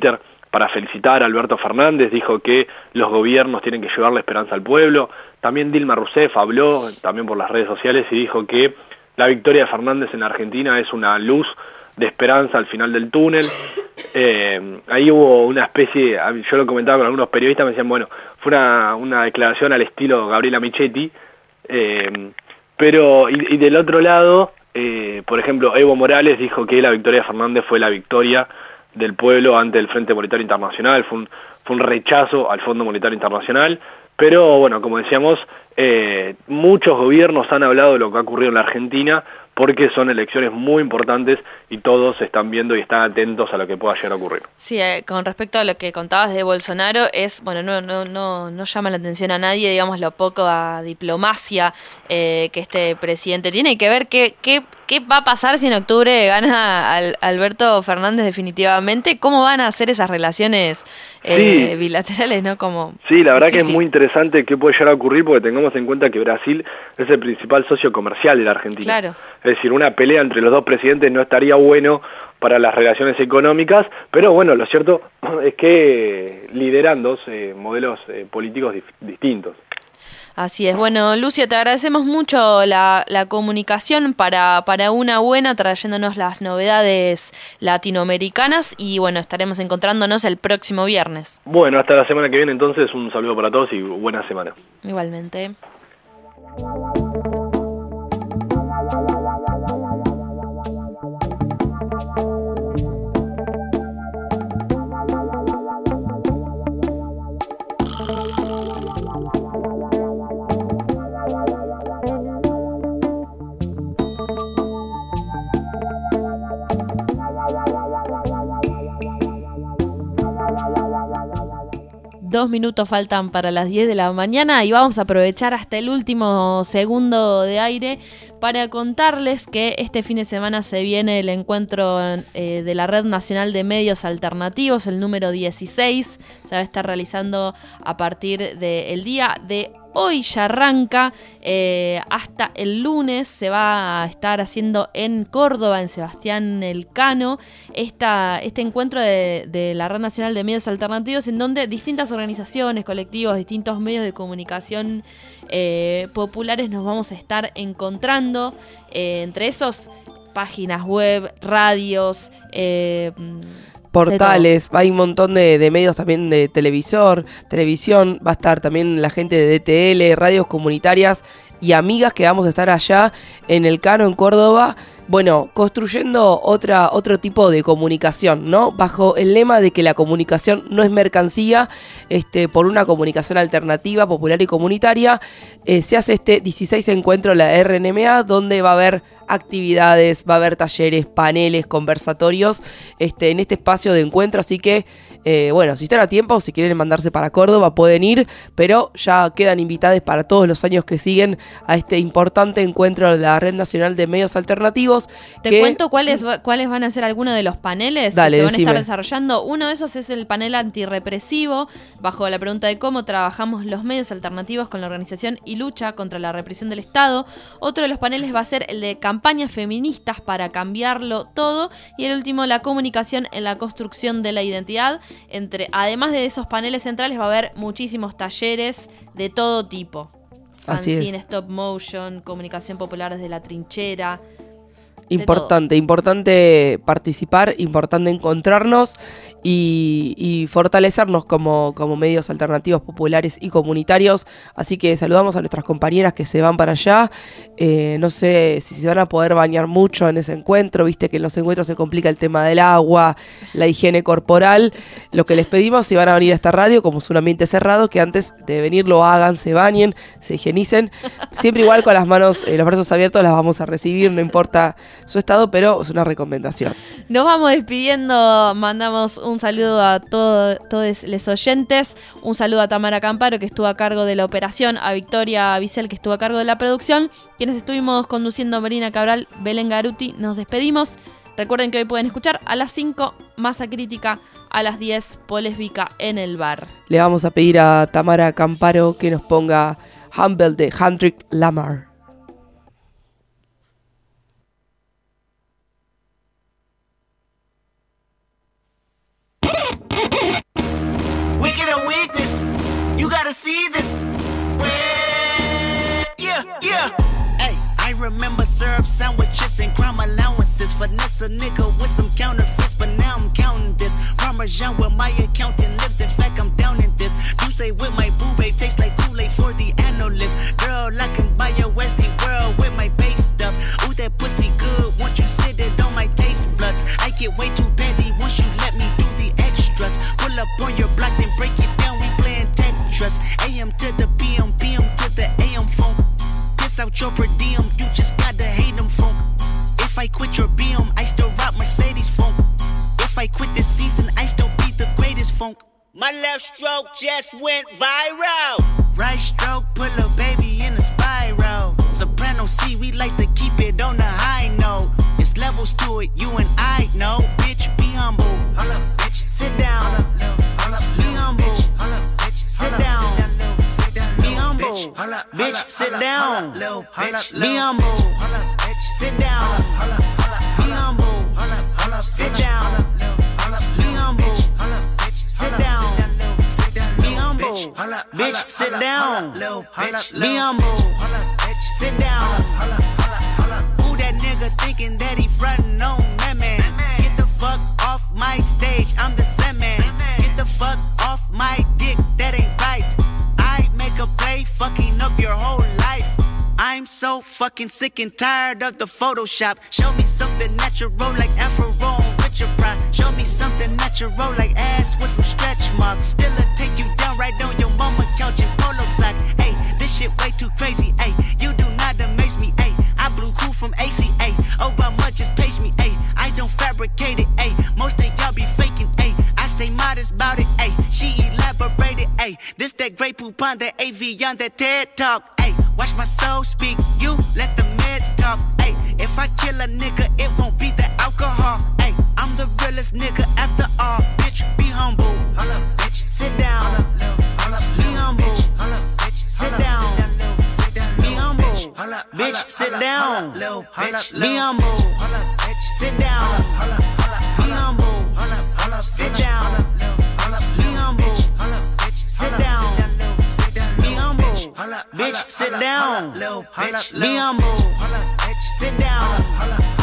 para felicitar a Alberto Fernández, dijo que los gobiernos tienen que llevar la esperanza al pueblo. También Dilma Rousseff habló, también por las redes sociales, y dijo que la victoria de Fernández en Argentina es una luz de esperanza al final del túnel. Eh, ahí hubo una especie, yo lo comentaba con algunos periodistas, me decían, bueno, fue una, una declaración al estilo Gabriela Michetti, eh, pero, y, y del otro lado, eh, por ejemplo, Evo Morales dijo que la victoria de Fernández fue la victoria del pueblo ante el Frente Monetario Internacional, fue un, fue un rechazo al Fondo Monetario Internacional, pero bueno, como decíamos, eh, muchos gobiernos han hablado de lo que ha ocurrido en la Argentina, porque son elecciones muy importantes y todos están viendo y están atentos a lo que pueda llegar a ocurrir. Sí, eh, con respecto a lo que contabas de Bolsonaro, es, bueno, no, no, no, no llama la atención a nadie, digamos, lo poco a diplomacia eh, que este presidente tiene. Hay que ver qué, qué, qué va a pasar si en octubre gana al, Alberto Fernández definitivamente, cómo van a ser esas relaciones eh, sí. bilaterales, ¿no? Como sí, la verdad difícil. Que es muy interesante qué puede llegar a ocurrir, porque tengamos en cuenta que Brasil es el principal socio comercial de la Argentina. Claro. Es decir, una pelea entre los dos presidentes no estaría bueno para las relaciones económicas, pero bueno, lo cierto es que lideran dos eh, modelos eh, políticos dif- distintos. Así es. Bueno, Lucio, te agradecemos mucho la, la comunicación para, para Una Buena, trayéndonos las novedades latinoamericanas y bueno, estaremos encontrándonos el próximo viernes. Bueno, hasta la semana que viene entonces, un saludo para todos y buena semana. Igualmente. Dos minutos faltan para las diez de la mañana y vamos a aprovechar hasta el último segundo de aire para contarles que este fin de semana se viene el encuentro eh, de la Red Nacional de Medios Alternativos, el número dieciséis. Se va a estar realizando a partir del día de hoy, ya arranca eh, hasta el lunes. Se va a estar haciendo en Córdoba, en Sebastián Elcano, esta, este encuentro de, de la Red Nacional de Medios Alternativos, en donde distintas organizaciones, colectivos, distintos medios de comunicación eh, populares nos vamos a estar encontrando, eh, entre esos páginas web, radios, eh, portales, hay un montón de, de medios también de televisor, televisión, va a estar también la gente de D T L, radios comunitarias y amigas que vamos a estar allá en Elcano, en Córdoba, bueno, construyendo otra, otro tipo de comunicación, ¿no? Bajo el lema de que la comunicación no es mercancía, este, por una comunicación alternativa, popular y comunitaria, eh, se hace este dieciséis encuentro de la R N M A, donde va a haber actividades, va a haber talleres, paneles, conversatorios, este, en este espacio de encuentro, así que, eh, bueno, si están a tiempo, si quieren mandarse para Córdoba, pueden ir, pero ya quedan invitados para todos los años que siguen a este importante encuentro de la Red Nacional de Medios Alternativos. Te que, cuento cuáles, cuáles van a ser algunos de los paneles dale, que se van decime. a estar desarrollando. Uno de esos es el panel antirrepresivo, bajo la pregunta de cómo trabajamos los medios alternativos con la organización y lucha contra la represión del Estado. Otro de los paneles va a ser el de campañas feministas para cambiarlo todo. Y el último, la comunicación en la construcción de la identidad. Entre, además de esos paneles centrales, va a haber muchísimos talleres de todo tipo. Fanzine, stop motion, comunicación popular desde la trinchera. Importante, importante participar, importante encontrarnos y, y fortalecernos como, como medios alternativos, populares y comunitarios. Así que saludamos a nuestras compañeras que se van para allá. Eh, no sé si se van a poder bañar mucho en ese encuentro. Viste que en los encuentros se complica el tema del agua, la higiene corporal. Lo que les pedimos, si van a venir a esta radio, como es un ambiente cerrado, que antes de venir lo hagan, se bañen, se higienicen. Siempre igual con las manos, eh, los brazos abiertos, las vamos a recibir, no importa su estado, pero es una recomendación. Nos vamos despidiendo, mandamos un saludo a todo, todos los oyentes, un saludo a Tamara Camparo, que estuvo a cargo de la operación, a Victoria Vicel, que estuvo a cargo de la producción, quienes estuvimos conduciendo Marina Cabral, Belén Garuti. Nos despedimos. Recuerden que hoy pueden escuchar a las cinco Masa Crítica, a las diez Polésbica en el bar. Le vamos a pedir a Tamara Camparo que nos ponga Humble de Hendrik Lamar. You gotta see this. Yeah, yeah. Hey, I remember syrup sandwiches and crime allowances. Finesse a nigga with some counterfeits, but now I'm counting this. Parmesan where my accountant lives. In fact, I'm down in this. You say with my boo babe tastes like Kool-Aid for the analyst. Girl, I can buy your Westie world with my base stuff. Ooh, that pussy good. Once you sit it on my taste buds, I get way too petty once you let me do the extras. Pull up on your block, then break it down. We playing Tetris. A M to the P M, P M to the A M funk. Piss out your per diem, you just gotta hate them funk. If I quit your B M, I still rock Mercedes funk. If I quit this season, I still be the greatest funk. My left stroke just went viral. Right stroke, put a baby in a spiral. Soprano C, we like to keep it on the high note. It's levels to it, you and I know. Bitch, be humble. Hold up, bitch. Sit down. Hold up, be humble. Hold up, bitch. Sit down. Be humble. Bitch, sit down. Be humble. Sit down. Be humble. Sit down. Be humble. Sit down. Be humble. Bitch, sit down. Be humble. Sit down. Who that nigga thinking that he frontin' on that man? Get the fuck off my stage, I'm the same man. Get the fuck off my dick, that ain't right. I make a play, fucking up your whole life. I'm so fucking sick and tired of the Photoshop. Show me something natural like Afro on Richard Pryor. Show me something natural like ass with some stretch marks. Still a take you down right on your mama couch in polo socks. Ayy, this shit way too crazy. Ayy, you do not amaze me. Ayy, I blew cool from A C A. Obama just page me. Ayy, I don't fabricate it. Ayy, most of y'all be faking. Ayy, I stay modest about it. Ayy, she elaborated. Ayy, this that Grey Poupon, that A V on that TED Talk. Ayy, watch my soul speak, you let the meds talk. Ayy, if I kill a nigga, it won't be the alcohol. Ayy, I'm the realest nigga after all. Bitch, be humble. Hold up, bitch. Sit down. Be humble. Sit down. Be humble. Bitch, sit down. Be humble. Sit down. Be humble. Sit down. Be humble. Sit down. Be humble. Bitch, sit down. Be humble. Sit down.